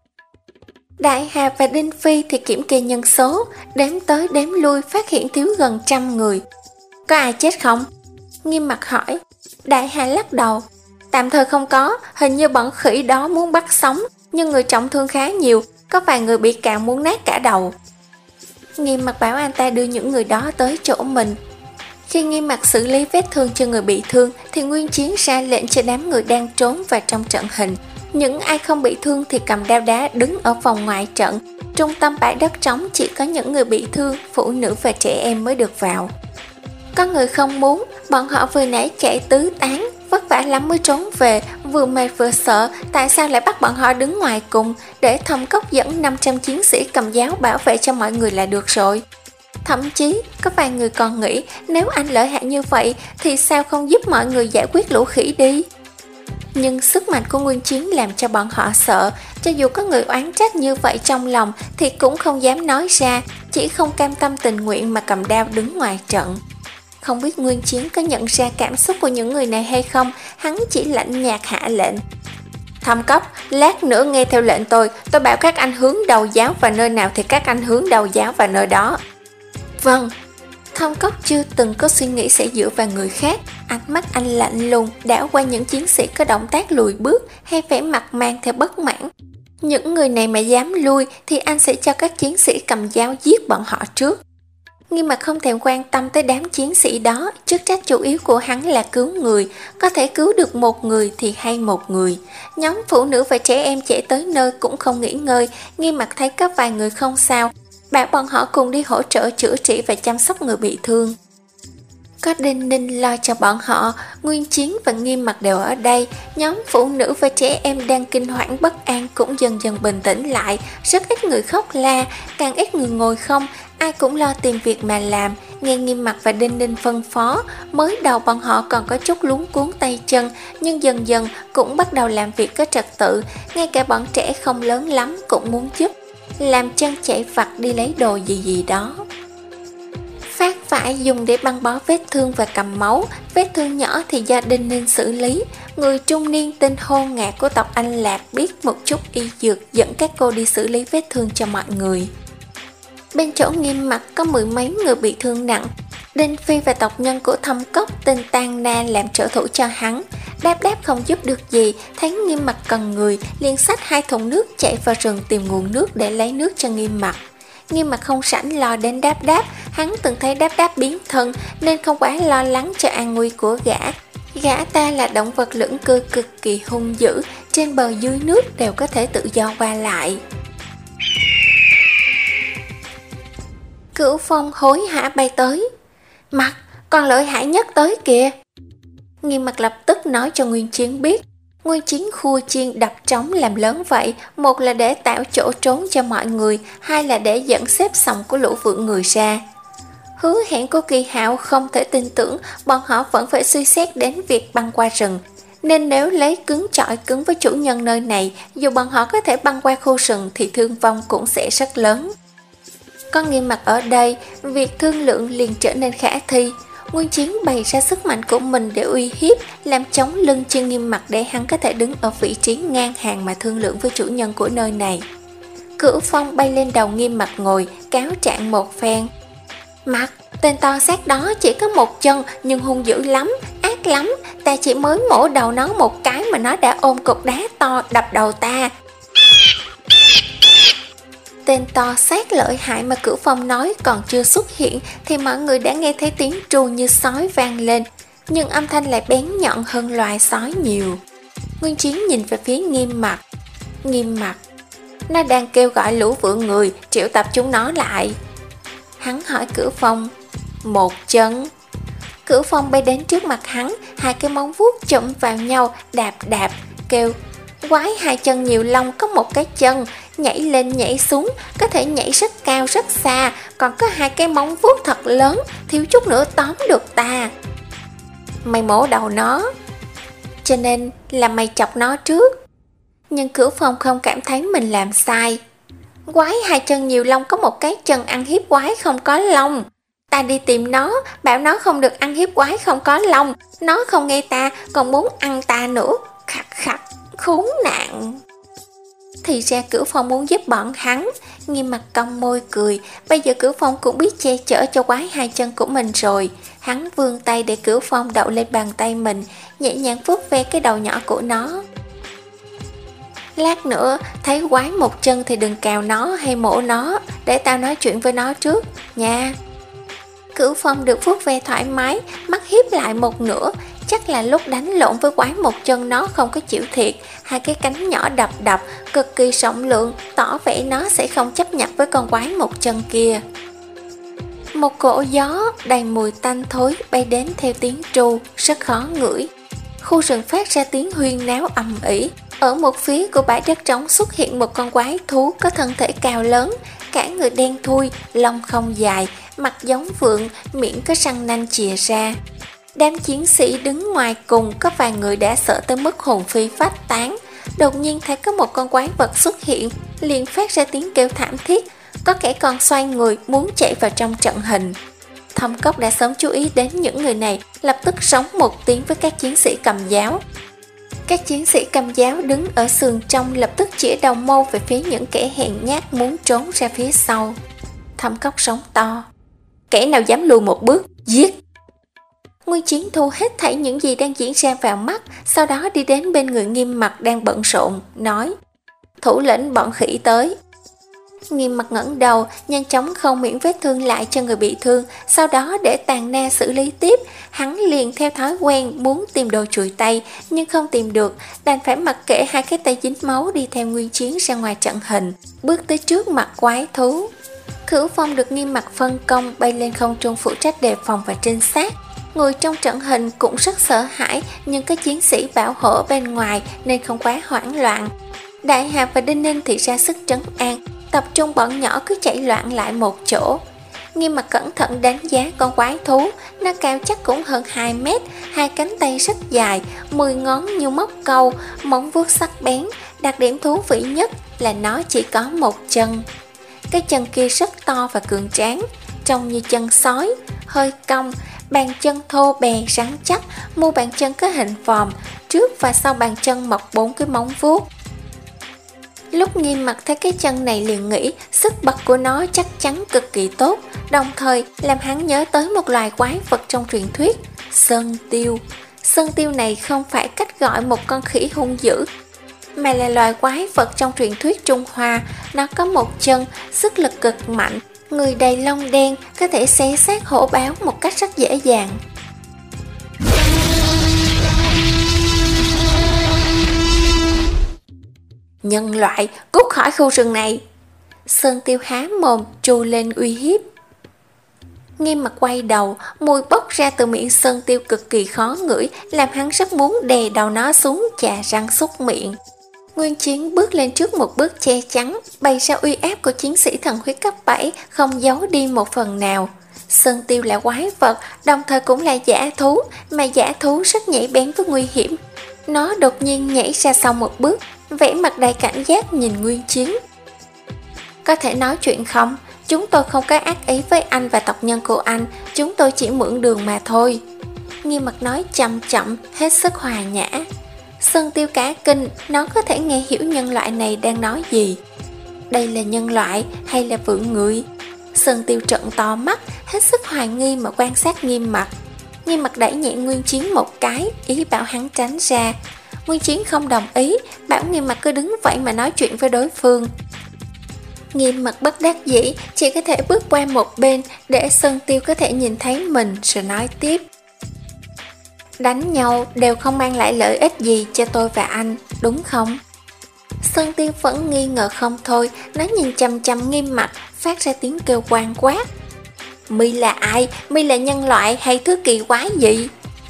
Đại Hà và Đinh Phi thì kiểm kê nhân số, đếm tới đếm lui phát hiện thiếu gần trăm người. Có ai chết không? Nghiêm Mặc hỏi. Đại Hà lắc đầu. Tạm thời không có, hình như bọn khỉ đó muốn bắt sống, nhưng người trọng thương khá nhiều, có vài người bị cào muốn nát cả đầu. Nghiêm Mặc bảo anh ta đưa những người đó tới chỗ mình. Khi Nghiêm Mặc xử lý vết thương cho người bị thương thì Nguyên Chiến ra lệnh cho đám người đang trốn vào trong trận hình. Những ai không bị thương thì cầm đao đá đứng ở vòng ngoài trận. Trung tâm bãi đất trống chỉ có những người bị thương, phụ nữ và trẻ em mới được vào. Có người không muốn, bọn họ vừa nãy chạy tứ tán, vất vả lắm mới trốn về, vừa mệt vừa sợ, tại sao lại bắt bọn họ đứng ngoài cùng, để Thâm Cốc dẫn năm trăm chiến sĩ cầm giáo bảo vệ cho mọi người là được rồi. Thậm chí, có vài người còn nghĩ, nếu anh lợi hại như vậy, thì sao không giúp mọi người giải quyết lũ khỉ đi? Nhưng sức mạnh của Nguyên Chiến làm cho bọn họ sợ, cho dù có người oán trách như vậy trong lòng thì cũng không dám nói ra, chỉ không cam tâm tình nguyện mà cầm đao đứng ngoài trận. Không biết Nguyên Chiến có nhận ra cảm xúc của những người này hay không, hắn chỉ lạnh nhạt hạ lệnh. Thâm Cốc, lát nữa nghe theo lệnh tôi, tôi bảo các anh hướng đầu giáo vào nơi nào thì các anh hướng đầu giáo vào nơi đó. Vâng. Thâm Cốc chưa từng có suy nghĩ sẽ dựa vào người khác, ánh mắt anh lạnh lùng đảo qua những chiến sĩ có động tác lùi bước hay vẻ mặt mang theo bất mãn. Những người này mà dám lui thì anh sẽ cho các chiến sĩ cầm dao giết bọn họ trước. Nhưng mà không thèm quan tâm tới đám chiến sĩ đó, chức trách chủ yếu của hắn là cứu người, có thể cứu được một người thì hay một người. Nhóm phụ nữ và trẻ em chạy tới nơi cũng không nghỉ ngơi, Nghiêm Mặc thấy có vài người không sao, bảo bọn họ cùng đi hỗ trợ chữa trị và chăm sóc người bị thương. Có Đinh Ninh lo cho bọn họ, Nguyên Chiến và Nghiêm Mặc đều ở đây. Nhóm phụ nữ và trẻ em đang kinh hoảng bất an cũng dần dần bình tĩnh lại. Rất ít người khóc la, càng ít người ngồi không. Ai cũng lo tìm việc mà làm. Nghe Nghiêm Mặc và Đinh Ninh phân phó, mới đầu bọn họ còn có chút luống cuống tay chân, nhưng dần dần cũng bắt đầu làm việc có trật tự. Ngay cả bọn trẻ không lớn lắm cũng muốn giúp, làm chân chạy vặt đi lấy đồ gì gì đó. Phát phải dùng để băng bó vết thương và cầm máu, vết thương nhỏ thì do Đinh Ninh xử lý. Người trung niên tên Hô Ngạc của tộc Anh Lạc biết một chút y dược, dẫn các cô đi xử lý vết thương cho mọi người. Bên chỗ Nghiêm Mặc có mười mấy người bị thương nặng. Đinh Phi và tộc nhân của Thâm Cốc tên Tang Na làm trợ thủ cho hắn. Đáp Đáp không giúp được gì, thấy Nghiêm Mặc cần người, liền xách hai thùng nước chạy vào rừng tìm nguồn nước để lấy nước cho Nghiêm Mặc. Nghiêm Mặc không sẵn lo đến Đáp Đáp, hắn từng thấy Đáp Đáp biến thân nên không quá lo lắng cho an nguy của gã. Gã ta là động vật lưỡng cư cực kỳ hung dữ, trên bờ dưới nước đều có thể tự do qua lại. Cửu Phong hối hả bay tới. Mặc, con lợi hại nhất tới kìa. Nghiêm Mặc lập tức nói cho Nguyên Chiến biết. Nguyên Chiến khua chiên đập trống làm lớn vậy, một là để tạo chỗ trốn cho mọi người, hai là để dẫn xếp sòng của lũ vượn người ra. Hứa hẹn của Kỳ Hạo không thể tin tưởng, bọn họ vẫn phải suy xét đến việc băng qua rừng. Nên nếu lấy cứng chọi cứng với chủ nhân nơi này, dù bọn họ có thể băng qua khu rừng thì thương vong cũng sẽ rất lớn. Có Nghiêm Mặc ở đây, việc thương lượng liền trở nên khả thi. Nguyên Chiến bày ra sức mạnh của mình để uy hiếp, làm chống lưng cho Nghiêm Mặc để hắn có thể đứng ở vị trí ngang hàng mà thương lượng với chủ nhân của nơi này. Cửu Phong bay lên đầu Nghiêm Mặc ngồi, cáo trạng một phen. Mặc, tên to xác đó chỉ có một chân nhưng hung dữ lắm, ác lắm. Ta chỉ mới mổ đầu nó một cái mà nó đã ôm cục đá to đập đầu ta. Tên to xác lợi hại mà Cửu Phong nói còn chưa xuất hiện thì mọi người đã nghe thấy tiếng tru như sói vang lên, nhưng âm thanh lại bén nhọn hơn loài sói nhiều. Nguyên Chiến nhìn về phía Nghiêm Mặc. Nghiêm Mặc, nó đang kêu gọi lũ vượn người, triệu tập chúng nó lại. Hắn hỏi Cửu Phong. Một chân. Cửu Phong bay đến trước mặt hắn, hai cái móng vuốt chụm vào nhau, đạp đạp, kêu. Quái hai chân nhiều lông có một cái chân, nhảy lên nhảy xuống, có thể nhảy rất cao rất xa, còn có hai cái móng vuốt thật lớn, thiếu chút nữa tóm được ta. Mày mổ đầu nó, cho nên là mày chọc nó trước. Nhưng Cửu Phong không cảm thấy mình làm sai. Quái hai chân nhiều lông có một cái chân ăn hiếp quái không có lông. Ta đi tìm nó, bảo nó không được ăn hiếp quái không có lông. Nó không nghe ta, còn muốn ăn ta nữa. Khặt khặt, khốn nạn. Thì ra Cửu Phong muốn giúp bọn hắn. Nghiêm Mặt cong môi cười. Bây giờ Cửu Phong cũng biết che chở cho quái hai chân của mình rồi. Hắn vươn tay để Cửu Phong đậu lên bàn tay mình, nhẹ nhàng vuốt ve cái đầu nhỏ của nó. Lát nữa thấy quái một chân thì đừng cào nó hay mổ nó, để tao nói chuyện với nó trước nha. Cửu Phong được vuốt ve thoải mái, mắt híp lại một nửa. Chắc là lúc đánh lộn với quái một chân nó không có chịu thiệt, hai cái cánh nhỏ đập đập, cực kỳ rộng lượng, tỏ vẻ nó sẽ không chấp nhận với con quái một chân kia. Một cỗ gió đầy mùi tanh thối bay đến theo tiếng tru, rất khó ngửi. Khu rừng phát ra tiếng huyên náo ầm ĩ. Ở một phía của bãi đất trống xuất hiện một con quái thú có thân thể cao lớn, cả người đen thui, lông không dài, mặt giống vượn, miệng có răng nanh chìa ra. Đám chiến sĩ đứng ngoài cùng có vài người đã sợ tới mức hồn phi phách tán. Đột nhiên thấy có một con quái vật xuất hiện, liền phát ra tiếng kêu thảm thiết, có kẻ còn xoay người muốn chạy vào trong trận hình. Thâm Cốc đã sớm chú ý đến những người này, lập tức sống một tiếng với các chiến sĩ cầm giáo. Các chiến sĩ cầm giáo đứng ở sườn trong lập tức chĩa đầu mâu về phía những kẻ hèn nhát muốn trốn ra phía sau. Thâm Cốc sống to. Kẻ nào dám lùi một bước, giết! Nguyên Chiến thu hết thảy những gì đang diễn ra vào mắt, sau đó đi đến bên người Nghiêm Mặt đang bận rộn, nói: thủ lĩnh bọn khỉ tới. Nghiêm Mặt ngẩng đầu, nhanh chóng khâu miệng vết thương lại cho người bị thương, sau đó để Tàn Na xử lý tiếp. Hắn liền theo thói quen muốn tìm đồ chùi tay, nhưng không tìm được, đành phải mặc kệ hai cái tay dính máu đi theo Nguyên Chiến ra ngoài trận hình, bước tới trước mặt quái thú. Cửu Phong được Nghiêm Mặt phân công bay lên không trung phụ trách đề phòng và trinh sát. Người trong trận hình cũng rất sợ hãi, nhưng có chiến sĩ bảo hộ bên ngoài nên không quá hoảng loạn. Đại Hạp và Đinh Ninh thì ra sức trấn an, tập trung bọn nhỏ cứ chạy loạn lại một chỗ. Nghiêm Mặt cẩn thận đánh giá con quái thú, nó cao chắc cũng hơn hai mét, hai cánh tay rất dài, mười ngón như móc câu, móng vuốt sắc bén. Đặc điểm thú vị nhất là nó chỉ có một chân. Cái chân kia rất to và cường tráng, trông như chân sói, hơi cong, bàn chân thô bè rắn chắc, mu bàn chân có hình vòm, trước và sau bàn chân mọc bốn cái móng vuốt. Lúc Nghiêm Mặt thấy cái chân này liền nghĩ sức bật của nó chắc chắn cực kỳ tốt, đồng thời làm hắn nhớ tới một loài quái vật trong truyền thuyết, sơn tiêu. Sơn tiêu này không phải cách gọi một con khỉ hung dữ, mà là loài quái vật trong truyền thuyết Trung Hoa. Nó có một chân, sức lực cực mạnh, người đầy lông đen, có thể xé xác hổ báo một cách rất dễ dàng. Nhân loại, cút khỏi khu rừng này! Sơn Tiêu há mồm trù lên uy hiếp. Nghiêm Mặt quay đầu, mùi bốc ra từ miệng Sơn Tiêu cực kỳ khó ngửi, làm hắn rất muốn đè đầu nó xuống chà răng súc miệng. Nguyên Chiến bước lên trước một bước che chắn, bày ra uy áp của chiến sĩ thần huyết cấp bảy, không giấu đi một phần nào. Sơn Tiêu là quái vật, đồng thời cũng là dã thú, mà dã thú rất nhạy bén với nguy hiểm. Nó đột nhiên nhảy ra sau một bước, vẻ mặt đầy cảnh giác nhìn Nguyên Chiến. Có thể nói chuyện không? Chúng tôi không có ác ý với anh và tộc nhân của anh, chúng tôi chỉ mượn đường mà thôi. Nghiêm Mặt nói chậm chậm, hết sức hòa nhã. Sơn Tiêu cá kinh, nó có thể nghe hiểu nhân loại này đang nói gì. Đây là nhân loại hay là vượn người? Sơn Tiêu trợn to mắt, hết sức hoài nghi mà quan sát Nghiêm Mặt. Nghiêm Mặt đẩy nhẹ Nguyên Chiến một cái, ý bảo hắn tránh ra. Nguyên Chiến không đồng ý, bảo Nghiêm Mặt cứ đứng vậy mà nói chuyện với đối phương. Nghiêm Mặt bất đắc dĩ, chỉ có thể bước qua một bên để Sơn Tiêu có thể nhìn thấy mình rồi nói tiếp. Đánh nhau đều không mang lại lợi ích gì cho tôi và anh, đúng không? Sơn Tiêu vẫn nghi ngờ không thôi, nó nhìn chằm chằm Nghiêm Mặt, phát ra tiếng kêu quang quát. Mi là ai? Mi là nhân loại hay thứ kỳ quái gì?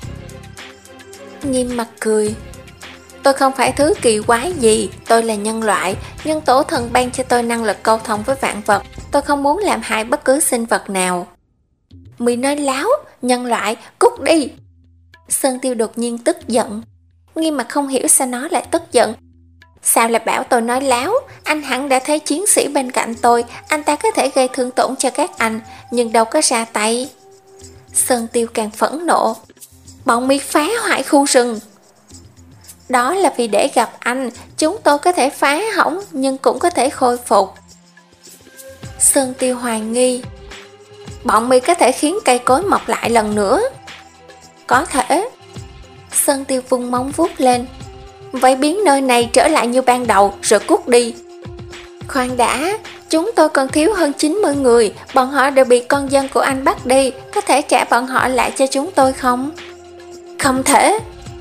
Nghiêm Mặt cười. Tôi không phải thứ kỳ quái gì, tôi là nhân loại, nhưng tổ thần ban cho tôi năng lực câu thông với vạn vật, tôi không muốn làm hại bất cứ sinh vật nào. Mi nói láo, nhân loại, cút đi! Sơn Tiêu đột nhiên tức giận. Nghiêm Mặt không hiểu sao nó lại tức giận. Sao lại bảo tôi nói láo? Anh hẳn đã thấy chiến sĩ bên cạnh tôi, anh ta có thể gây thương tổn cho các anh, nhưng đâu có ra tay. Sơn Tiêu càng phẫn nộ. Bọn mi phá hoại khu rừng. Đó là vì để gặp anh, chúng tôi có thể phá hỏng nhưng cũng có thể khôi phục. Sơn Tiêu hoài nghi. Bọn mi có thể khiến cây cối mọc lại lần nữa. Có thể. Sơn Tiêu vung móng vuốt lên. Vậy biến nơi này trở lại như ban đầu rồi cút đi. Khoan đã, chúng tôi còn thiếu hơn chín mươi người, bọn họ đều bị con dân của anh bắt đi, có thể trả bọn họ lại cho chúng tôi không? Không thể.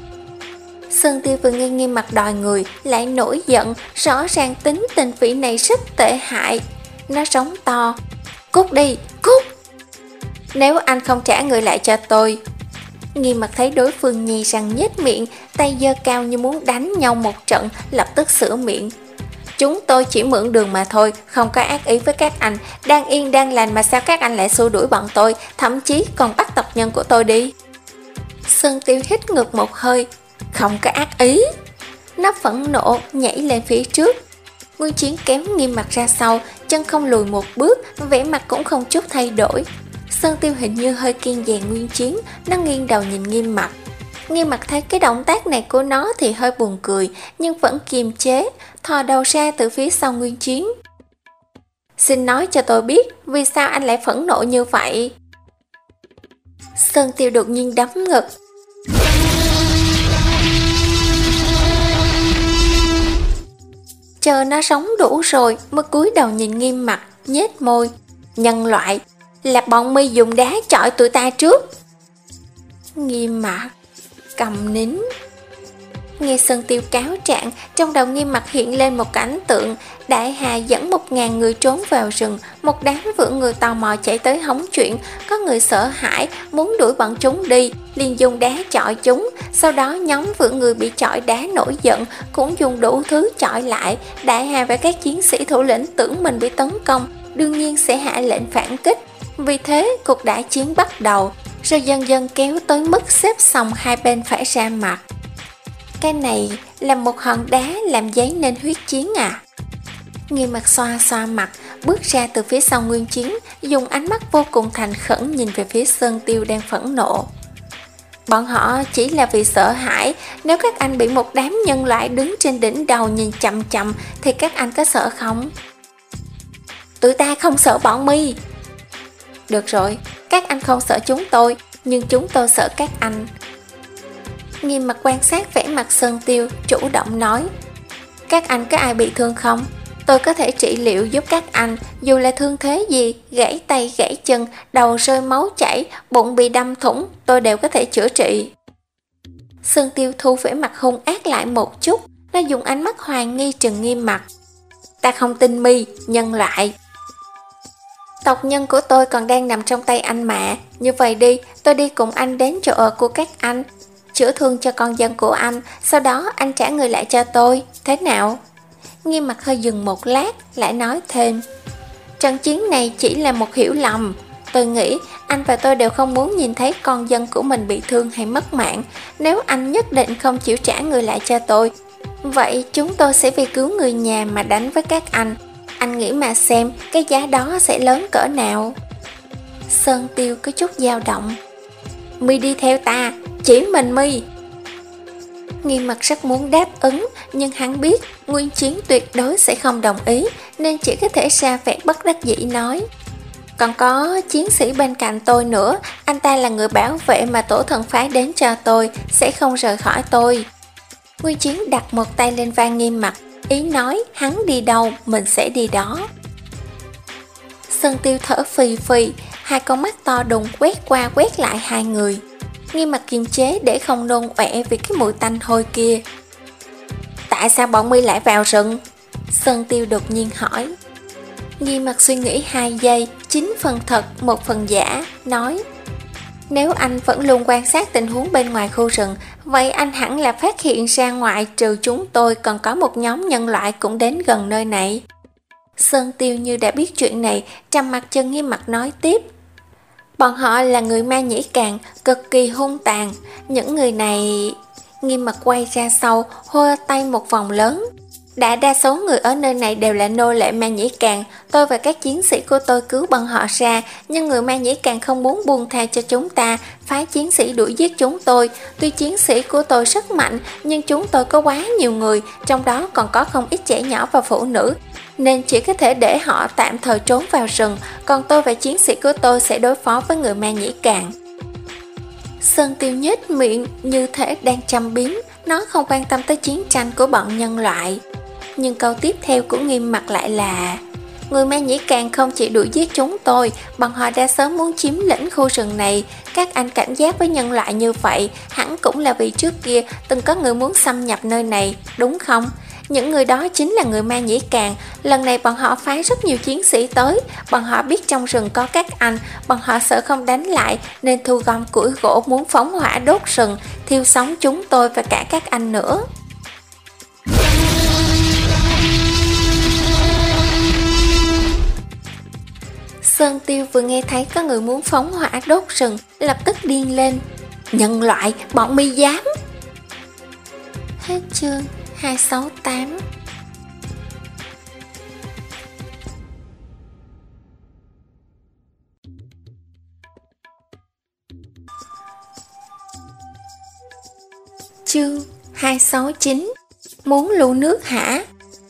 Sơn Tiêu vừa nghe Nghiêm Mặt đòi người lại nổi giận, rõ ràng tính tình vị này rất tệ hại. Nó sống to. Cút đi, cút! Nếu anh không trả người lại cho tôi. Nghiêm Mặt thấy đối phương nhì răng nhếch miệng, tay giơ cao như muốn đánh nhau một trận, lập tức sửa miệng. Chúng tôi chỉ mượn đường mà thôi, không có ác ý với các anh, đang yên đang lành mà sao các anh lại xua đuổi bọn tôi, thậm chí còn bắt tộc nhân của tôi đi. Sơn Tiêu hít ngược một hơi. Không có ác ý. Nó phẫn nộ nhảy lên phía trước. Nguyên Chiến kéo Nghiêm Mặt ra sau, chân không lùi một bước, vẻ mặt cũng không chút thay đổi. Sơn Tiêu hình như hơi kiêng dè Nguyên Chiến, nó nghiêng đầu nhìn Nghiêm Mặt. Nghiêm Mặt thấy cái động tác này của nó thì hơi buồn cười, nhưng vẫn kiềm chế, thò đầu ra từ phía sau Nguyên Chiến. Xin nói cho tôi biết, vì sao anh lại phẫn nộ như vậy? Sơn Tiêu đột nhiên đấm ngực. Chờ nó sống đủ rồi mới cúi đầu nhìn Nghiêm Mặt, nhếch môi. Nhân loại, là bọn mi dùng đá chọi tụi ta trước. Nghiêm Mặt cầm nín. Nghe Sơn Tiêu cáo trạng, trong đầu Nghiêm Mặc hiện lên một cảnh tượng, Đại Hà dẫn một ngàn người trốn vào rừng, một đám vượng người tò mò chạy tới hóng chuyện, có người sợ hãi muốn đuổi bọn chúng đi, liền dùng đá chọi chúng, sau đó nhóm vượng người bị chọi đá nổi giận, cũng dùng đủ thứ chọi lại. Đại Hà và các chiến sĩ thủ lĩnh tưởng mình bị tấn công, đương nhiên sẽ hạ lệnh phản kích. Vì thế cuộc đại chiến bắt đầu, rồi dần dần kéo tới mức xếp sòng hai bên phải ra mặt. Cái này là một hòn đá làm dấy nên huyết chiến à? Nghiêm Mặc xoa xoa mặt, bước ra từ phía sau Nguyên Chiến, dùng ánh mắt vô cùng thành khẩn nhìn về phía Sơn Tiêu đang phẫn nộ. Bọn họ chỉ là vì sợ hãi, nếu các anh bị một đám nhân loại đứng trên đỉnh đầu nhìn chằm chằm thì các anh có sợ không? Tụi ta không sợ bọn mi. Được rồi, các anh không sợ chúng tôi, nhưng chúng tôi sợ các anh. Nghiêm Mặc quan sát vẻ mặt Sơn Tiêu, chủ động nói: các anh có ai bị thương không? Tôi có thể trị liệu giúp các anh, dù là thương thế gì, gãy tay gãy chân, đầu rơi máu chảy, bụng bị đâm thủng, tôi đều có thể chữa trị. Sơn Tiêu thu vẻ mặt hung ác lại một chút, nó dùng ánh mắt hoài nghi trừng Nghiêm Mặc. Ta không tin mi, nhân loại. Tộc nhân của tôi còn đang nằm trong tay anh mà, như vậy đi, tôi đi cùng anh đến chỗ ở của các anh, chữa thương cho con dân của anh, sau đó anh trả người lại cho tôi, thế nào? Nghiêm Mặc hơi dừng một lát, lại nói thêm: trận chiến này chỉ là một hiểu lầm. Tôi nghĩ anh và tôi đều không muốn nhìn thấy con dân của mình bị thương hay mất mạng. Nếu anh nhất định không chịu trả người lại cho tôi, vậy chúng tôi sẽ vì cứu người nhà mà đánh với các anh. Anh nghĩ mà xem cái giá đó sẽ lớn cỡ nào. Sơn Tiêu có chút dao động. Mi đi theo ta, chỉ mình mi. Nghiêm Mặc rất muốn đáp ứng, nhưng hắn biết Nguyên Chiến tuyệt đối sẽ không đồng ý, nên chỉ có thể ra vẻ bất đắc dĩ nói: còn có chiến sĩ bên cạnh tôi nữa, anh ta là người bảo vệ mà tổ thần phái đến cho tôi, sẽ không rời khỏi tôi. Nguyên Chiến đặt một tay lên vai Nghiêm Mặc, ý nói hắn đi đâu mình sẽ đi đó. Sơn Tiêu thở phì phì, hai con mắt to đùng quét qua quét lại hai người. Nghiêm Mặc kiềm chế để không nôn ọe vì cái mùi tanh hôi kia. Tại sao bọn mi lại vào rừng? Sơn Tiêu đột nhiên hỏi. Nghiêm Mặc suy nghĩ hai giây, chín phần thật, một phần giả, nói: nếu anh vẫn luôn quan sát tình huống bên ngoài khu rừng, vậy anh hẳn là phát hiện ra ngoại trừ chúng tôi còn có một nhóm nhân loại cũng đến gần nơi này. Sơn Tiêu như đã biết chuyện này, trầm mặt chân Nghiêm Mặc nói tiếp: bọn họ là người Ma Nhĩ Càn, cực kỳ hung tàn. Những người này... Nghiêm Mặc quay ra sau, hô tay một vòng lớn. Đại đa số người ở nơi này đều là nô lệ Ma Nhĩ Càn. Tôi và các chiến sĩ của tôi cứu bọn họ ra, nhưng người Ma Nhĩ Càn không muốn buông tha cho chúng ta, phái chiến sĩ đuổi giết chúng tôi. Tuy chiến sĩ của tôi rất mạnh, nhưng chúng tôi có quá nhiều người, trong đó còn có không ít trẻ nhỏ và phụ nữ, nên chỉ có thể để họ tạm thời trốn vào rừng, còn tôi và chiến sĩ của tôi sẽ đối phó với người Ma Nhĩ Càn. Sơn Tiêu nhếch miệng như thể đang châm biếm, nó không quan tâm tới chiến tranh của bọn nhân loại. Nhưng câu tiếp theo của Nghiêm Mặc lại là: người Ma Nhĩ Càn không chỉ đuổi giết chúng tôi, bọn họ đã sớm muốn chiếm lĩnh khu rừng này. Các anh cảnh giác với nhân loại như vậy, hẳn cũng là vì trước kia từng có người muốn xâm nhập nơi này, đúng không? Những người đó chính là người Ma Nhĩ Càn. Lần này bọn họ phái rất nhiều chiến sĩ tới. Bọn họ biết trong rừng có các anh, bọn họ sợ không đánh lại, nên thu gom củi gỗ muốn phóng hỏa đốt rừng, thiêu sống chúng tôi và cả các anh nữa. Sơn Tiêu vừa nghe thấy có người muốn phóng hỏa đốt rừng, lập tức điên lên. Nhân loại, bọn mi dám. Hết chương hai sáu tám. Chương hai sáu chín. Muốn lưu nước hả?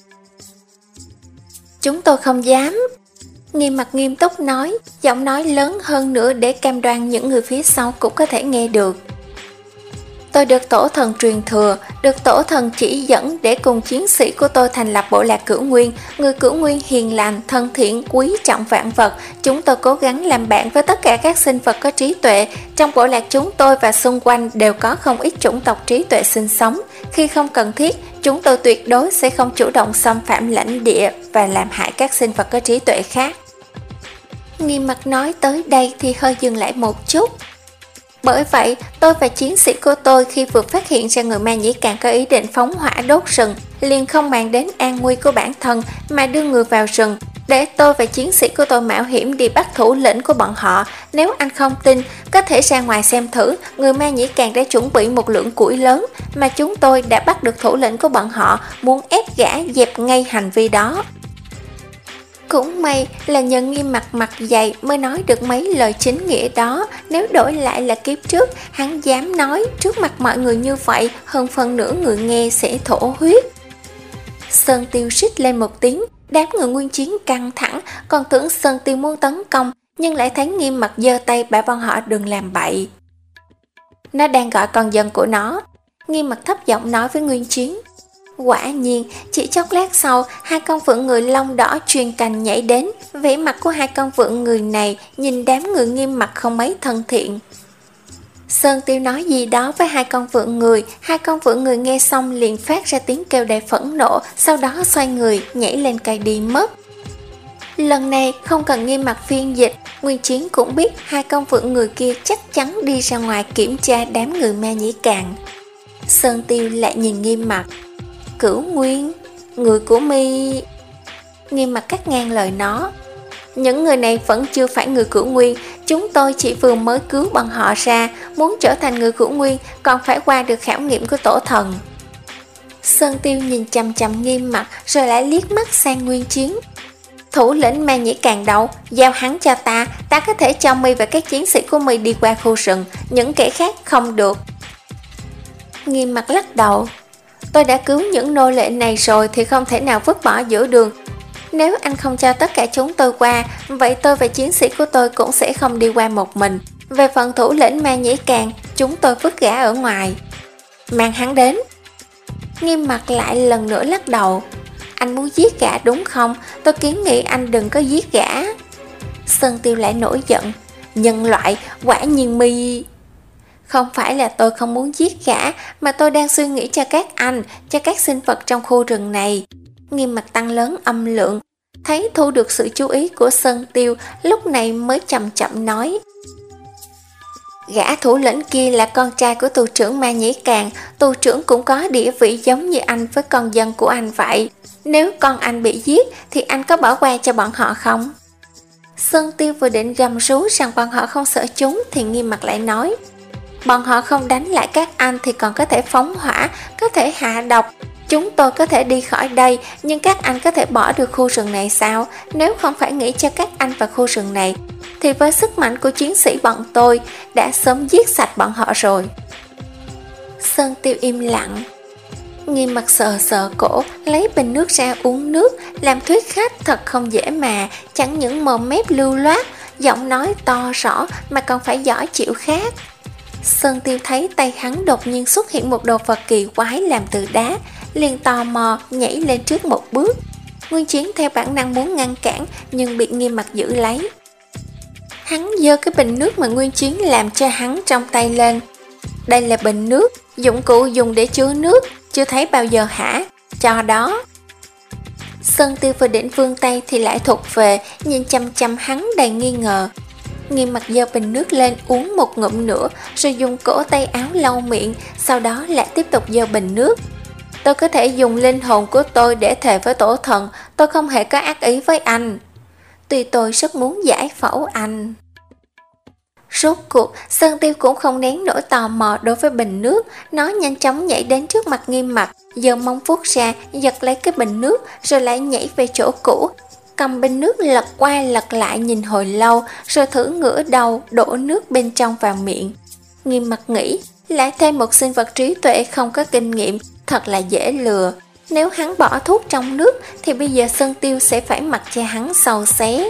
Chúng tôi không dám. Nghiêm Mặc nghiêm túc nói, giọng nói lớn hơn nữa để cam đoan những người phía sau cũng có thể nghe được. Tôi được tổ thần truyền thừa, được tổ thần chỉ dẫn để cùng chiến sĩ của tôi thành lập bộ lạc Cửu Nguyên. Người Cửu Nguyên hiền lành, thân thiện, quý trọng vạn vật. Chúng tôi cố gắng làm bạn với tất cả các sinh vật có trí tuệ. Trong bộ lạc chúng tôi và xung quanh đều có không ít chủng tộc trí tuệ sinh sống. Khi không cần thiết, chúng tôi tuyệt đối sẽ không chủ động xâm phạm lãnh địa và làm hại các sinh vật có trí tuệ khác. Nghiêm mặt nói tới đây thì hơi dừng lại một chút. Bởi vậy, tôi và chiến sĩ của tôi khi vừa phát hiện ra người Ma Nhĩ Càn có ý định phóng hỏa đốt rừng, liền không màng đến an nguy của bản thân mà đưa người vào rừng, để tôi và chiến sĩ của tôi mạo hiểm đi bắt thủ lĩnh của bọn họ. Nếu anh không tin, có thể ra ngoài xem thử, người Ma Nhĩ Càn đã chuẩn bị một lượng củi lớn mà chúng tôi đã bắt được thủ lĩnh của bọn họ, muốn ép gã dẹp ngay hành vi đó. Cũng may là nhờ Nghiêm mặt mặt dày mới nói được mấy lời chính nghĩa đó. Nếu đổi lại là kiếp trước, hắn dám nói trước mặt mọi người như vậy, hơn phần nửa người nghe sẽ thổ huyết. Sơn Tiêu rít lên một tiếng, đám người Nguyên Chiến căng thẳng, còn tưởng Sơn Tiêu muốn tấn công, nhưng lại thấy Nghiêm mặt giơ tay bảo bọn họ đừng làm bậy. Nó đang gọi con dân của nó. Nghiêm mặt thấp giọng nói với Nguyên Chiến. Quả nhiên, chỉ chốc lát sau, hai con phượng người lông đỏ truyền cành nhảy đến. Vẻ mặt của hai con phượng người này nhìn đám người Nghiêm mặt không mấy thân thiện. Sơn Tiêu nói gì đó với hai con phượng người, hai con phượng người nghe xong liền phát ra tiếng kêu đầy phẫn nộ, sau đó xoay người nhảy lên cây đi mất. Lần này không cần Nghiêm mặt phiên dịch, Nguyên Chiến cũng biết hai con phượng người kia chắc chắn đi ra ngoài kiểm tra đám người Ma Nhĩ Càn. Sơn Tiêu lại nhìn Nghiêm mặt. Cửu Nguyên, người của mi. Nghiêm mặt cắt ngang lời nó. Những người này vẫn chưa phải người Cửu Nguyên, chúng tôi chỉ vừa mới cứu bọn họ ra, muốn trở thành người Cửu Nguyên còn phải qua được khảo nghiệm của tổ thần. Sơn Tiêu nhìn chằm chằm Nghiêm mặt rồi lại liếc mắt sang Nguyên Chiến. Thủ lĩnh Ma Nhĩ Càn đâu, giao hắn cho ta, ta có thể cho mi và các chiến sĩ của mi đi qua khu rừng, những kẻ khác không được. Nghiêm mặt lắc đầu. Tôi đã cứu những nô lệ này rồi thì không thể nào vứt bỏ giữa đường. Nếu anh không cho tất cả chúng tôi qua, vậy tôi và chiến sĩ của tôi cũng sẽ không đi qua một mình. Về phần thủ lĩnh Ma Nhĩ Càn, chúng tôi vứt gã ở ngoài. Mang hắn đến. Nghiêm mặt lại lần nữa lắc đầu. Anh muốn giết gã đúng không? Tôi kiến nghị anh đừng có giết gã. Sơn Tiêu lại nổi giận. Nhân loại, quả nhiên mi... Không phải là tôi không muốn giết gã, mà tôi đang suy nghĩ cho các anh, cho các sinh vật trong khu rừng này. Nghiêm mặt tăng lớn âm lượng, thấy thu được sự chú ý của Sơn Tiêu, lúc này mới chậm chậm nói. Gã thủ lĩnh kia là con trai của tù trưởng Ma Nhĩ Càn, tù trưởng cũng có địa vị giống như anh với con dân của anh vậy. Nếu con anh bị giết thì anh có bỏ qua cho bọn họ không? Sơn Tiêu vừa định gầm rú rằng bọn họ không sợ chúng thì Nghiêm mặt lại nói. Bọn họ không đánh lại các anh thì còn có thể phóng hỏa, có thể hạ độc. Chúng tôi có thể đi khỏi đây, nhưng các anh có thể bỏ được khu rừng này sao? Nếu không phải nghĩ cho các anh vào khu rừng này, thì với sức mạnh của chiến sĩ bọn tôi đã sớm giết sạch bọn họ rồi. Sơn Tiêu im lặng. Nghiêm mặt sờ sờ cổ, lấy bình nước ra uống nước, làm thuyết khách thật không dễ mà, chẳng những mồm mép lưu loát, giọng nói to rõ mà còn phải giỏi chịu khác. Sơn Tiêu thấy tay hắn đột nhiên xuất hiện một đồ vật kỳ quái làm từ đá, liền tò mò nhảy lên trước một bước. Nguyên Chiến theo bản năng muốn ngăn cản nhưng bị Nghiêm mặt giữ lấy. Hắn giơ cái bình nước mà Nguyên Chiến làm cho hắn trong tay lên. Đây là bình nước, dụng cụ dùng để chứa nước, chưa thấy bao giờ hả? Cho đó. Sơn Tiêu vừa định vươn tay thì lại thụt về, nhìn chăm chăm hắn đầy nghi ngờ. Nghiêm mặt giơ bình nước lên uống một ngụm nữa, rồi dùng cổ tay áo lau miệng, sau đó lại tiếp tục giơ bình nước. Tôi có thể dùng linh hồn của tôi để thề với tổ thần, tôi không hề có ác ý với anh. Tuy tôi rất muốn giải phẫu anh. Rốt cuộc, Sơn Tiêu cũng không nén nỗi tò mò đối với bình nước, nó nhanh chóng nhảy đến trước mặt Nghiêm mặt, giơ móng vuốt ra, giật lấy cái bình nước, rồi lại nhảy về chỗ cũ, cầm bình nước lật qua lật lại nhìn hồi lâu, rồi thử ngửa đầu đổ nước bên trong vào miệng. Nghiêm mặt nghĩ, lại thêm một sinh vật trí tuệ không có kinh nghiệm, thật là dễ lừa. Nếu hắn bỏ thuốc trong nước thì bây giờ Sơn Tiêu sẽ phải mặc cho hắn sầu xé.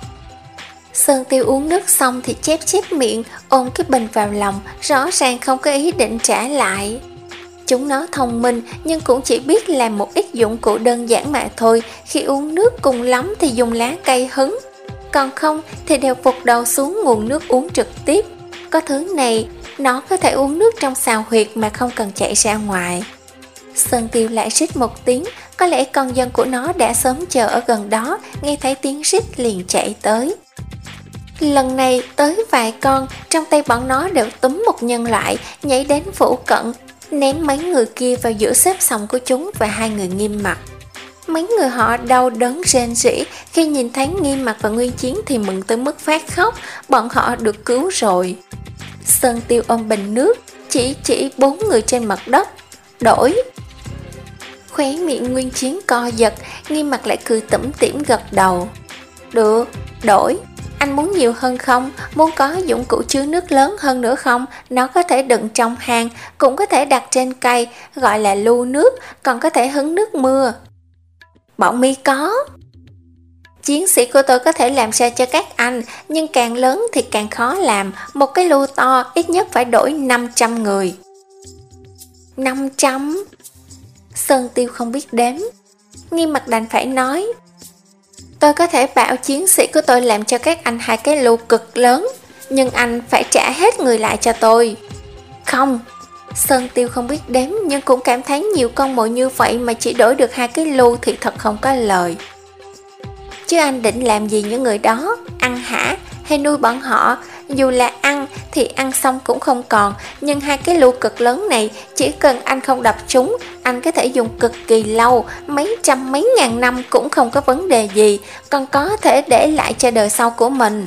Sơn Tiêu uống nước xong thì chép chép miệng, ôm cái bình vào lòng, rõ ràng không có ý định trả lại. Chúng nó thông minh nhưng cũng chỉ biết làm một ít dụng cụ đơn giản mà thôi. Khi uống nước cùng lắm thì dùng lá cây hứng, còn không thì đều vụt đầu xuống nguồn nước uống trực tiếp. Có thứ này, nó có thể uống nước trong sào huyệt mà không cần chạy ra ngoài. Sơn Tiêu lại rít một tiếng, có lẽ con dân của nó đã sớm chờ ở gần đó, nghe thấy tiếng rít liền chạy tới. Lần này tới vài con, trong tay bọn nó đều túm một nhân loại, nhảy đến phủ cận, ném mấy người kia vào giữa xếp sòng của chúng và hai người Nghiêm Mặc. Mấy người họ đau đớn rên rỉ, khi nhìn thấy Nghiêm Mặc và Nguyên Chiến thì mừng tới mức phát khóc, bọn họ được cứu rồi. Sơn Tiêu ôm bình nước, chỉ chỉ bốn người trên mặt đất. Đổi. Khóe miệng Nguyên Chiến co giật, Nghiêm Mặc lại cười tủm tỉm gật đầu. Được, đổi. Anh muốn nhiều hơn không? Muốn có dụng cụ chứa nước lớn hơn nữa không? Nó có thể đựng trong hang, cũng có thể đặt trên cây, gọi là lu nước, còn có thể hứng nước mưa. Bọn mi có. Chiến sĩ của tôi có thể làm ra cho các anh, nhưng càng lớn thì càng khó làm. Một cái lu to ít nhất phải đổi năm trăm người. năm trăm? Sơn Tiêu không biết đếm. Nghiêm Mặc đành phải nói, tôi có thể bảo chiến sĩ của tôi làm cho các anh hai cái lu cực lớn, nhưng anh phải trả hết người lại cho tôi. Không. Sơn Tiêu không biết đếm nhưng cũng cảm thấy nhiều con mồi như vậy mà chỉ đổi được hai cái lu thì thật không có lời. Chứ anh định làm gì những người đó? Ăn hả? Hay nuôi bọn họ? Dù là ăn thì ăn xong cũng không còn, nhưng hai cái lu cực lớn này chỉ cần anh không đập chúng, anh có thể dùng cực kỳ lâu, mấy trăm mấy ngàn năm cũng không có vấn đề gì, còn có thể để lại cho đời sau của mình.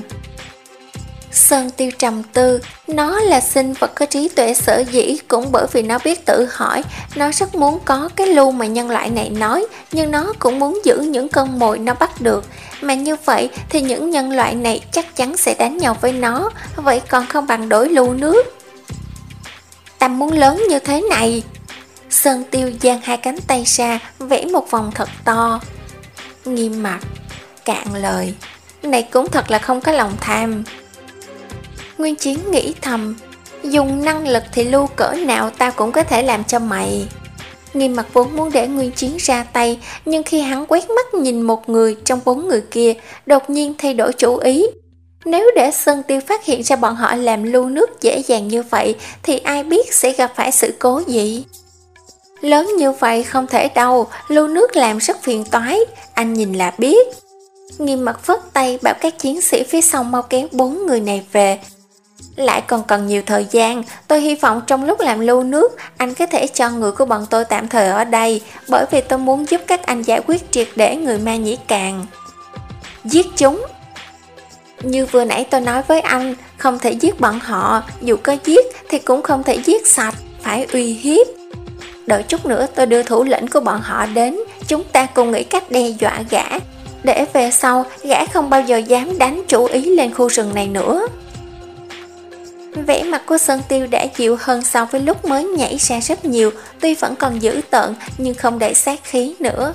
Sơn Tiêu trầm tư, nó là sinh vật có trí tuệ sở dĩ cũng bởi vì nó biết tự hỏi, nó rất muốn có cái lu mà nhân loại này nói, nhưng nó cũng muốn giữ những con mồi nó bắt được, mà như vậy thì những nhân loại này chắc chắn sẽ đánh nhau với nó, vậy còn không bằng đổi lu nước. Ta muốn lớn như thế này. Sơn Tiêu giang hai cánh tay ra, vẽ một vòng thật to. Nghiêm Mặc cạn lời, này cũng thật là không có lòng tham. Nguyên Chiến nghĩ thầm, dùng năng lực thì lu cỡ nào ta cũng có thể làm cho mày. Nghiêm Mặc vốn muốn để Nguyên Chiến ra tay, nhưng khi hắn quét mắt nhìn một người trong bốn người kia, đột nhiên thay đổi chủ ý. Nếu để Sơn Tiêu phát hiện ra bọn họ làm lu nước dễ dàng như vậy, thì ai biết sẽ gặp phải sự cố gì. Lớn như vậy không thể đâu, lu nước làm rất phiền toái, anh nhìn là biết. Nghiêm Mặc phất tay bảo các chiến sĩ phía sau mau kéo bốn người này về. Lại còn cần nhiều thời gian, tôi hy vọng trong lúc làm lu nước, anh có thể cho người của bọn tôi tạm thời ở đây, bởi vì tôi muốn giúp các anh giải quyết triệt để người Ma Nhĩ Càn. Giết chúng. Như vừa nãy tôi nói với anh, không thể giết bọn họ, dù có giết thì cũng không thể giết sạch, phải uy hiếp. Đợi chút nữa tôi đưa thủ lĩnh của bọn họ đến, chúng ta cùng nghĩ cách đe dọa gã, để về sau gã không bao giờ dám đánh chủ ý lên khu rừng này nữa. Vẻ mặt của Sơn Tiêu đã dịu hơn so với lúc mới nhảy ra rất nhiều, tuy vẫn còn dữ tợn nhưng không để sát khí nữa.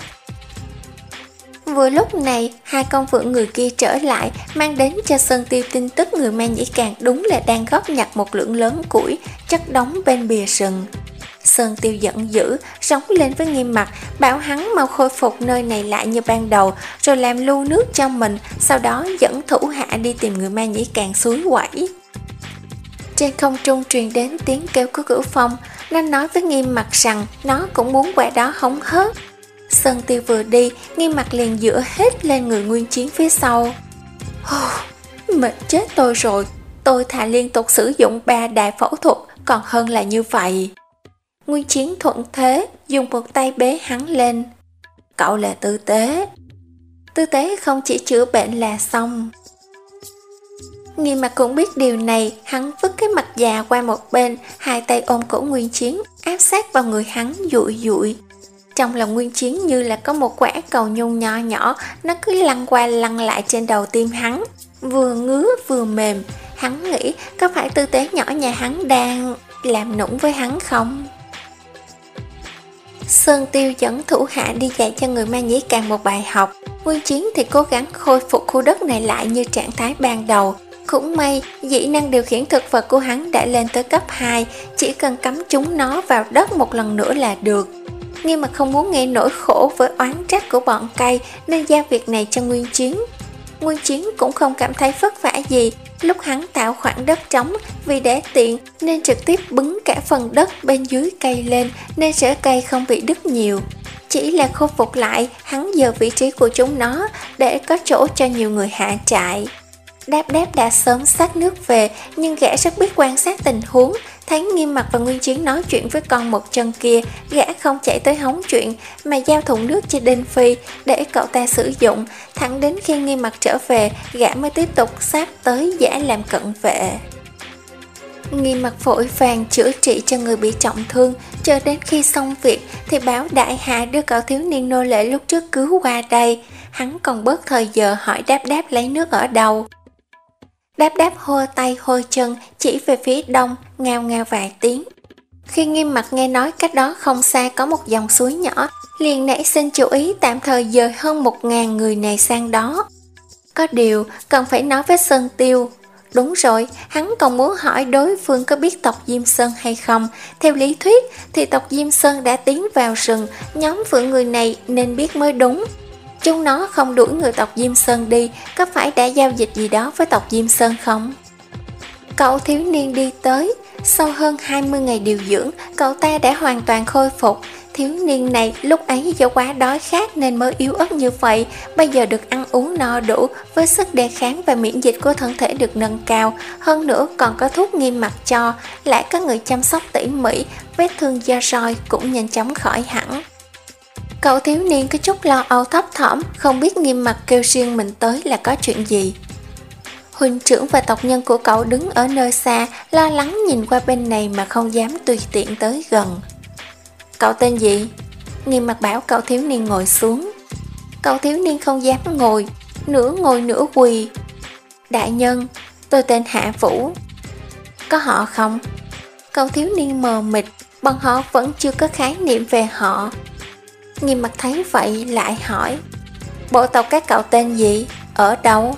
Vừa lúc này, hai con vượn người kia trở lại, mang đến cho Sơn Tiêu tin tức người Ma Nhĩ Càn đúng là đang góp nhặt một lượng lớn củi, chất đóng bên bìa rừng. Sơn Tiêu giận dữ, rống lên với Nghiêm Mặc, bảo hắn mau khôi phục nơi này lại như ban đầu, rồi làm lu nước cho mình, sau đó dẫn thủ hạ đi tìm người Ma Nhĩ Càn suối quẩy. Trên không trung truyền đến tiếng kêu của Cửu Phong, nó nói với Nghiêm Mặc rằng nó cũng muốn qua đó hóng hớt. Sơn Tiêu vừa đi, Nghiêm Mặc liền dựa hết lên người Nguyên Chiến phía sau. Mệt chết tôi rồi, tôi thà liên tục sử dụng ba đại phẫu thuật còn hơn là như vậy. Nguyên Chiến thuận thế, dùng một tay bế hắn lên. Cậu là Tư Tế. Tư Tế không chỉ chữa bệnh là xong. Nghiêm Mặc cũng biết điều này, hắn vứt cái mặt già qua một bên, hai tay ôm cổ Nguyên Chiến, áp sát vào người hắn dụi dụi. Trong lòng Nguyên Chiến như là có một quả cầu nhung nho nhỏ, nó cứ lăn qua lăn lại trên đầu tim hắn, vừa ngứa vừa mềm. Hắn nghĩ có phải Tư Tế nhỏ nhà hắn đang làm nũng với hắn không? Sơn Tiêu dẫn thủ hạ đi dạy cho người Ma Nhĩ Càn một bài học. Nguyên Chiến thì cố gắng khôi phục khu đất này lại như trạng thái ban đầu. Cũng may, dĩ năng điều khiển thực vật của hắn đã lên tới cấp hai, chỉ cần cắm chúng nó vào đất một lần nữa là được. Nghiêm Mặt không muốn nghe nỗi khổ với oán trách của bọn cây nên giao việc này cho Nguyên Chiến. Nguyên Chiến cũng không cảm thấy vất vả gì, lúc hắn tạo khoảng đất trống vì để tiện nên trực tiếp bứng cả phần đất bên dưới cây lên nên rễ cây không bị đứt nhiều. Chỉ là khôi phục lại, hắn dời vị trí của chúng nó để có chỗ cho nhiều người hạ trại. Đáp Đáp đã sớm xách nước về, nhưng gã rất biết quan sát tình huống. Thấy Nghiêm Mặt và Nguyên Chiến nói chuyện với con một chân kia, gã không chạy tới hóng chuyện mà giao thùng nước cho Đinh Phi để cậu ta sử dụng. Thẳng đến khi Nghiêm Mặt trở về, gã mới tiếp tục sáp tới giả làm cận vệ. Nghiêm Mặt vội vàng chữa trị cho người bị trọng thương, cho đến khi xong việc thì báo đại hạ đưa cậu thiếu niên nô lệ lúc trước cứu qua đây. Hắn còn bớt thời giờ hỏi Đáp Đáp lấy nước ở đâu. Đáp Đáp hô tay hô chân chỉ về phía đông, ngao ngao vài tiếng. Khi Nghiêm Mặt nghe nói cách đó không xa có một dòng suối nhỏ, liền nảy sinh chủ ý tạm thời dời hơn một ngàn người này sang đó. Có điều cần phải nói với Sơn Tiêu. Đúng rồi, hắn còn muốn hỏi đối phương có biết tộc Diêm Sơn hay không. Theo lý thuyết thì tộc Diêm Sơn đã tiến vào rừng, nhóm phượng người này nên biết mới đúng. Chúng nó không đuổi người tộc Diêm Sơn đi, có phải đã giao dịch gì đó với tộc Diêm Sơn không? Cậu thiếu niên đi tới, sau hơn hai mươi ngày điều dưỡng, cậu ta đã hoàn toàn khôi phục. Thiếu niên này lúc ấy do quá đói khát nên mới yếu ớt như vậy, bây giờ được ăn uống no đủ, với sức đề kháng và miễn dịch của thân thể được nâng cao, hơn nữa còn có thuốc Nghiêm Mặt cho, lại có người chăm sóc tỉ mỉ, vết thương do roi cũng nhanh chóng khỏi hẳn. Cậu thiếu niên có chút lo âu thấp thỏm, không biết Nghiêm Mặt kêu riêng mình tới là có chuyện gì. Huynh trưởng và tộc nhân của cậu đứng ở nơi xa, lo lắng nhìn qua bên này mà không dám tùy tiện tới gần. Cậu tên gì? Nghiêm Mặt bảo cậu thiếu niên ngồi xuống. Cậu thiếu niên không dám ngồi, nửa ngồi nửa quỳ. Đại nhân, tôi tên Hạ Vũ. Có họ không? Cậu thiếu niên mờ mịt, bọn họ vẫn chưa có khái niệm về họ. Nghiêm Mặt thấy vậy lại hỏi, bộ tộc các cậu tên gì? Ở đâu?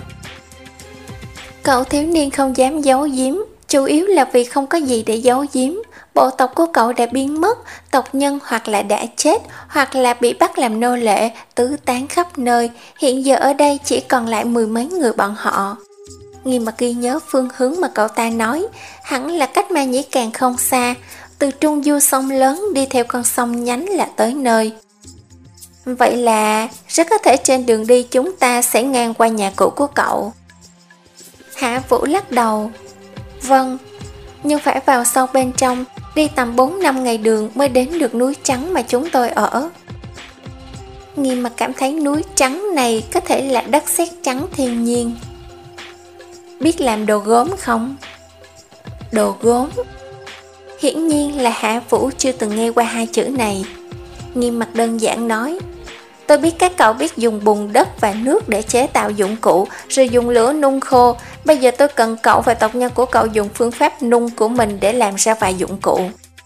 Cậu thiếu niên không dám giấu giếm, chủ yếu là vì không có gì để giấu giếm. Bộ tộc của cậu đã biến mất, tộc nhân hoặc là đã chết, hoặc là bị bắt làm nô lệ, tứ tán khắp nơi. Hiện giờ ở đây chỉ còn lại mười mấy người bọn họ. Nghiêm Mặt ghi nhớ phương hướng mà cậu ta nói, hẳn là cách Ma Nhĩ Càng không xa, từ trung du sông lớn đi theo con sông nhánh là tới nơi. Vậy là rất có thể trên đường đi chúng ta sẽ ngang qua nhà cũ của cậu. Hạ Vũ lắc đầu. Vâng, nhưng phải vào sâu bên trong, đi tầm bốn năm ngày đường mới đến được núi trắng mà chúng tôi ở. Nghiêm Mặt cảm thấy núi trắng này có thể là đất sét trắng thiên nhiên. Biết làm đồ gốm không? Đồ gốm? Hiển nhiên là Hạ Vũ chưa từng nghe qua hai chữ này. Nghiêm Mặt đơn giản nói, tôi biết các cậu biết dùng bùn đất và nước để chế tạo dụng cụ, rồi dùng lửa nung khô. Bây giờ tôi cần cậu và tộc nhân của cậu dùng phương pháp nung của mình để làm ra vài dụng cụ.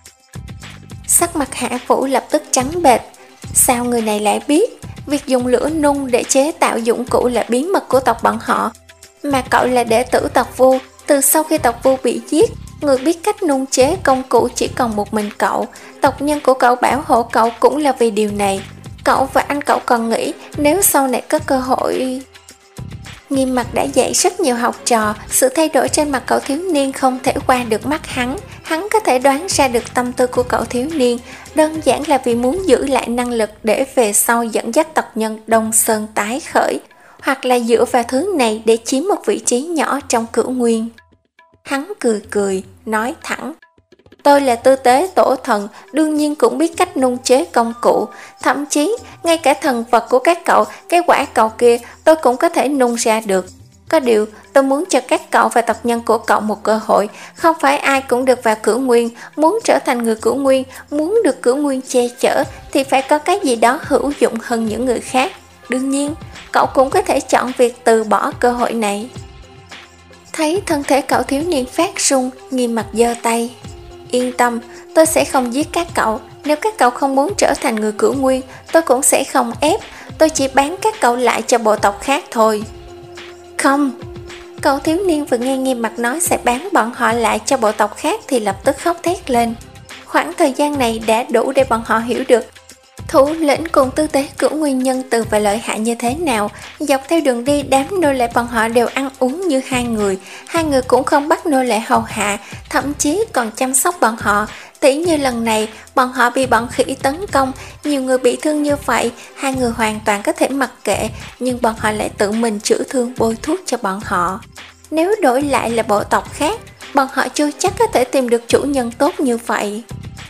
Sắc mặt Hạ Vũ lập tức trắng bệch. Sao người này lại biết? Việc dùng lửa nung để chế tạo dụng cụ là bí mật của tộc bọn họ. Mà cậu là đệ tử tộc Vu, từ sau khi tộc Vu bị giết, người biết cách nung chế công cụ chỉ còn một mình cậu. Tộc nhân của cậu bảo hộ cậu cũng là vì điều này. Cậu và anh cậu còn nghĩ nếu sau này có cơ hội... Nghiêm Mặt đã dạy rất nhiều học trò, sự thay đổi trên mặt cậu thiếu niên không thể qua được mắt hắn. Hắn có thể đoán ra được tâm tư của cậu thiếu niên, đơn giản là vì muốn giữ lại năng lực để về sau dẫn dắt tộc nhân Đông Sơn tái khởi, hoặc là dựa vào thứ này để chiếm một vị trí nhỏ trong cửu nguyên. Hắn cười cười, nói thẳng, tôi là tư tế tổ thần, đương nhiên cũng biết cách nung chế công cụ. Thậm chí, ngay cả thần vật của các cậu, cái quả cầu kia, tôi cũng có thể nung ra được. Có điều, tôi muốn cho các cậu và tộc nhân của cậu một cơ hội. Không phải ai cũng được vào cửu nguyên. Muốn trở thành người cửu nguyên, muốn được cửu nguyên che chở, thì phải có cái gì đó hữu dụng hơn những người khác. Đương nhiên, cậu cũng có thể chọn việc từ bỏ cơ hội này. Thấy thân thể cậu thiếu niên phát run, Nghiêm Mặt giơ tay. Yên tâm, tôi sẽ không giết các cậu. Nếu các cậu không muốn trở thành người cửu nguyên, tôi cũng sẽ không ép. Tôi chỉ bán các cậu lại cho bộ tộc khác thôi. Không! Cậu thiếu niên vừa nghe Nghiêm Mặt nói sẽ bán bọn họ lại cho bộ tộc khác thì lập tức khóc thét lên. Khoảng thời gian này đã đủ để bọn họ hiểu được thủ lĩnh cùng tư tế Cửu Nguyên nhân từ và lợi hại như thế nào. Dọc theo đường đi, đám nô lệ bọn họ đều ăn uống như hai người. Hai người cũng không bắt nô lệ hầu hạ, thậm chí còn chăm sóc bọn họ. Tỉ như lần này, bọn họ bị bọn khỉ tấn công, nhiều người bị thương như vậy, hai người hoàn toàn có thể mặc kệ, nhưng bọn họ lại tự mình chữa thương bôi thuốc cho bọn họ. Nếu đổi lại là bộ tộc khác, bọn họ chưa chắc có thể tìm được chủ nhân tốt như vậy.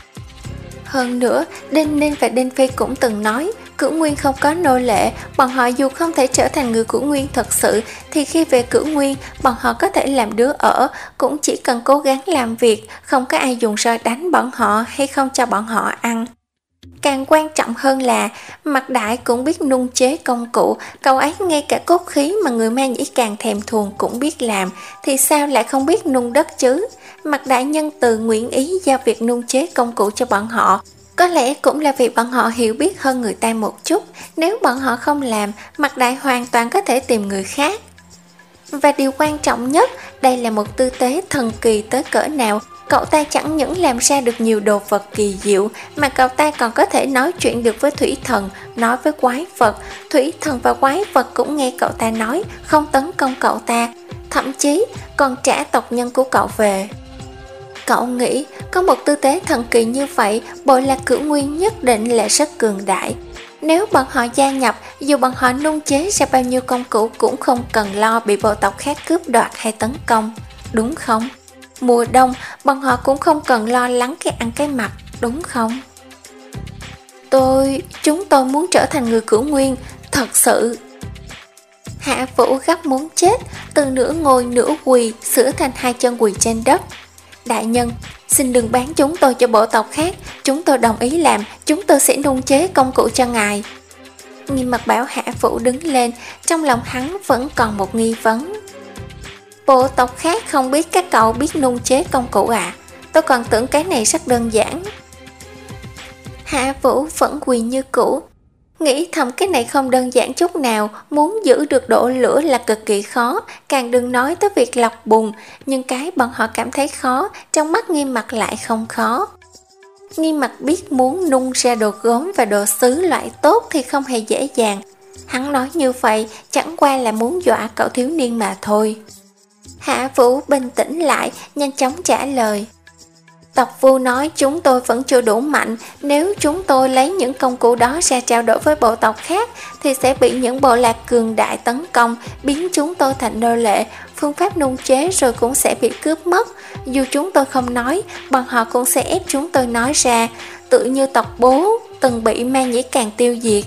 Hơn nữa, Đinh Ninh và Đinh Phi cũng từng nói, Cửu Nguyên không có nô lệ, bọn họ dù không thể trở thành người Cửu Nguyên thật sự, thì khi về Cửu Nguyên, bọn họ có thể làm đứa ở, cũng chỉ cần cố gắng làm việc, không có ai dùng roi đánh bọn họ hay không cho bọn họ ăn. Càng quan trọng hơn là, Mạc Đại cũng biết nung chế công cụ, cậu ấy ngay cả cốt khí mà người Ma Nhĩ càng thèm thuồng cũng biết làm, thì sao lại không biết nung đất chứ? Mạc Đại nhân từ nguyện ý giao việc nung chế công cụ cho bọn họ, có lẽ cũng là vì bọn họ hiểu biết hơn người ta một chút, nếu bọn họ không làm, Mạc Đại hoàn toàn có thể tìm người khác. Và điều quan trọng nhất, đây là một tư tế thần kỳ tới cỡ nào. Cậu ta chẳng những làm ra được nhiều đồ vật kỳ diệu, mà cậu ta còn có thể nói chuyện được với thủy thần, nói với quái vật. Thủy thần và quái vật cũng nghe cậu ta nói, không tấn công cậu ta, thậm chí còn trả tộc nhân của cậu về. Cậu nghĩ, có một tư tế thần kỳ như vậy, Bộ Lạc Cửu Nguyên nhất định là rất cường đại. Nếu bọn họ gia nhập, dù bọn họ nung chế ra bao nhiêu công cụ cũng không cần lo bị bộ tộc khác cướp đoạt hay tấn công, đúng không? Mùa đông, bọn họ cũng không cần lo lắng cái ăn cái mặc, đúng không? Tôi, chúng tôi muốn trở thành người Cửu Nguyên, thật sự. Hạ Vũ gấp muốn chết, từ nửa ngồi nửa quỳ, sửa thành hai chân quỳ trên đất. Đại nhân, xin đừng bán chúng tôi cho bộ tộc khác, chúng tôi đồng ý làm, chúng tôi sẽ nung chế công cụ cho ngài. Nghiêm Mặt bảo Hạ Vũ đứng lên, trong lòng hắn vẫn còn một nghi vấn. Bộ tộc khác không biết các cậu biết nung chế công cụ à? Tôi còn tưởng cái này rất đơn giản. Hạ Vũ vẫn quỳ như cũ, nghĩ thầm cái này không đơn giản chút nào, muốn giữ được độ lửa là cực kỳ khó, càng đừng nói tới việc lọc bùn, nhưng cái bọn họ cảm thấy khó, trong mắt Nghiêm Mặt lại không khó. Nghiêm Mặt biết muốn nung ra đồ gốm và đồ sứ loại tốt thì không hề dễ dàng. Hắn nói như vậy chẳng qua là muốn dọa cậu thiếu niên mà thôi. Hạ Vũ bình tĩnh lại, nhanh chóng trả lời. Tộc Vu nói chúng tôi vẫn chưa đủ mạnh, nếu chúng tôi lấy những công cụ đó ra trao đổi với bộ tộc khác thì sẽ bị những bộ lạc cường đại tấn công, biến chúng tôi thành nô lệ, phương pháp nung chế rồi cũng sẽ bị cướp mất. Dù chúng tôi không nói, bọn họ cũng sẽ ép chúng tôi nói ra, tự như tộc Bố từng bị Ma Nhĩ Càn tiêu diệt.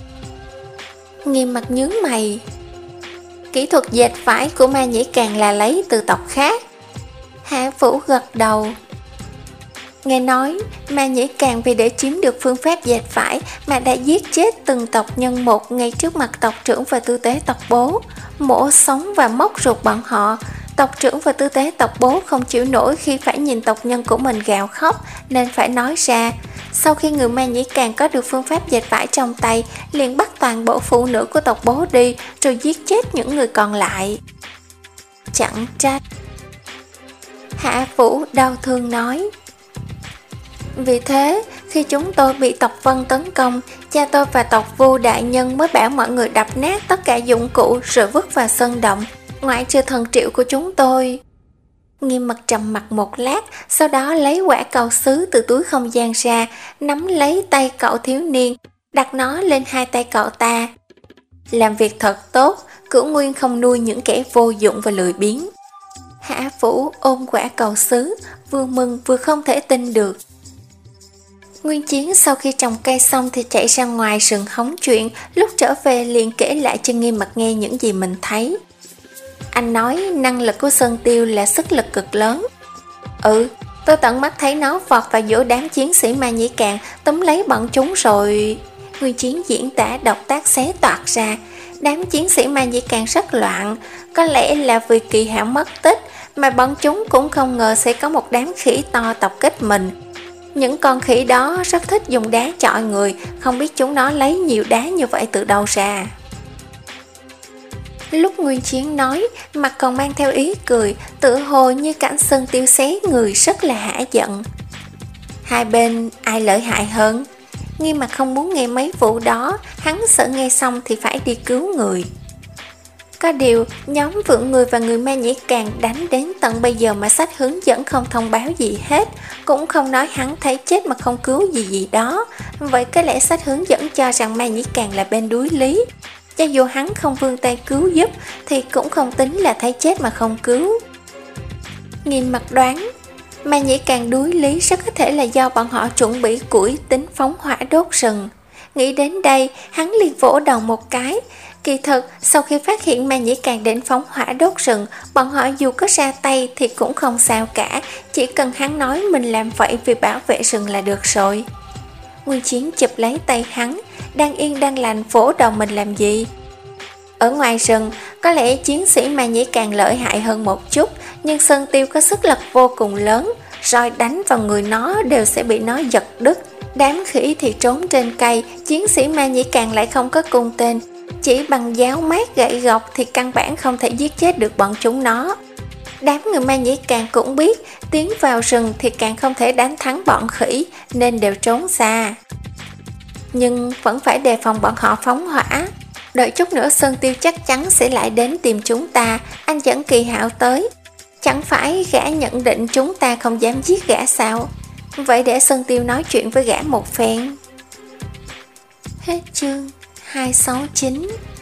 Nghiêm Mặt nhướng mày. Kỹ thuật dệt vải của Ma Nhĩ Càn là lấy từ tộc khác. Hạ Vũ gật đầu. Nghe nói, Ma Nhĩ Càn vì để chiếm được phương pháp dệt vải mà đã giết chết từng tộc nhân một ngay trước mặt tộc trưởng và tư tế tộc Bố, mổ sống và móc ruột bọn họ. Tộc trưởng và tư tế tộc Bố không chịu nổi khi phải nhìn tộc nhân của mình gào khóc nên phải nói ra. Sau khi người Ma Nhĩ Càn có được phương pháp dệt vải trong tay, liền bắt toàn bộ phụ nữ của tộc Bố đi rồi giết chết những người còn lại. Chẳng trách. Hạ Vũ đau thương nói. Vì thế, khi chúng tôi bị tộc Vân tấn công, cha tôi và tộc Vu đại nhân mới bảo mọi người đập nát tất cả dụng cụ rồi vứt vào sân động, ngoại trừ thần triệu của chúng tôi. Nghiêm Mặt trầm mặt một lát, sau đó lấy quả cầu sứ từ túi không gian ra, nắm lấy tay cậu thiếu niên, đặt nó lên hai tay cậu ta. Làm việc thật tốt, Cửu Nguyên không nuôi những kẻ vô dụng và lười biếng. Hạ Vũ ôm quả cầu sứ, vừa mừng vừa không thể tin được. Nguyên Chiến sau khi trồng cây xong thì chạy ra ngoài rừng hóng chuyện, lúc trở về liền kể lại cho Nghiêm Mặt nghe những gì mình thấy. Anh nói năng lực của Sơn Tiêu là sức lực cực lớn. Ừ, tôi tận mắt thấy nó vọt vào giữa đám chiến sĩ Ma Nhĩ Càn, túm lấy bọn chúng rồi. Nguyên Chiến diễn tả động tác xé toạc ra. Đám chiến sĩ Ma Nhĩ Càn rất loạn, có lẽ là vì Kỳ Hạo mất tích, mà bọn chúng cũng không ngờ sẽ có một đám khỉ to tập kích mình. Những con khỉ đó rất thích dùng đá chọi người, không biết chúng nó lấy nhiều đá như vậy từ đâu ra. Lúc Nguyên Chiến nói, mặt còn mang theo ý cười, tự hồ như cảnh Sơn Tiêu xé người rất là hả giận. Hai bên ai lợi hại hơn? Nghiêm Mặt không muốn nghe mấy vụ đó, hắn sợ nghe xong thì phải đi cứu người. Có điều, nhóm Vượng Người và người Ma Nhĩ Càng đánh đến tận bây giờ mà sách hướng dẫn không thông báo gì hết, cũng không nói hắn thấy chết mà không cứu gì gì đó. Vậy có lẽ sách hướng dẫn cho rằng Ma Nhĩ Càng là bên đuối lý. Cho dù hắn không vươn tay cứu giúp thì cũng không tính là thấy chết mà không cứu. Nghiêm Mặt đoán, Ma Nhĩ Càng đuối lý rất có thể là do bọn họ chuẩn bị củi tính phóng hỏa đốt rừng. Nghĩ đến đây, hắn liền vỗ đầu một cái. Kỳ thực, sau khi phát hiện Ma Nhĩ Càng đến phóng hỏa đốt rừng, bọn họ dù có ra tay thì cũng không sao cả, chỉ cần hắn nói mình làm vậy vì bảo vệ rừng là được rồi. Nguyên Chiến chụp lấy tay hắn, đang yên đang lành vỗ đầu mình làm gì? Ở ngoài rừng, có lẽ chiến sĩ Ma Nhĩ Càng lợi hại hơn một chút, nhưng Sơn Tiêu có sức lực vô cùng lớn, roi đánh vào người nó đều sẽ bị nó giật đứt. Đám khỉ thì trốn trên cây, chiến sĩ Ma Nhĩ Càng lại không có cung tên, chỉ bằng giáo mát gậy gộc thì căn bản không thể giết chết được bọn chúng nó. Đám người Ma Nhĩ Càng cũng biết tiến vào rừng thì càng không thể đánh thắng bọn khỉ, nên đều trốn xa. Nhưng vẫn phải đề phòng bọn họ phóng hỏa. Đợi chút nữa Sơn Tiêu chắc chắn sẽ lại đến tìm chúng ta, anh dẫn Kỳ Hạo tới. Chẳng phải gã nhận định chúng ta không dám giết gã sao? Vậy để Sơn Tiêu nói chuyện với gã một phen. Hết chương hai sáu chín.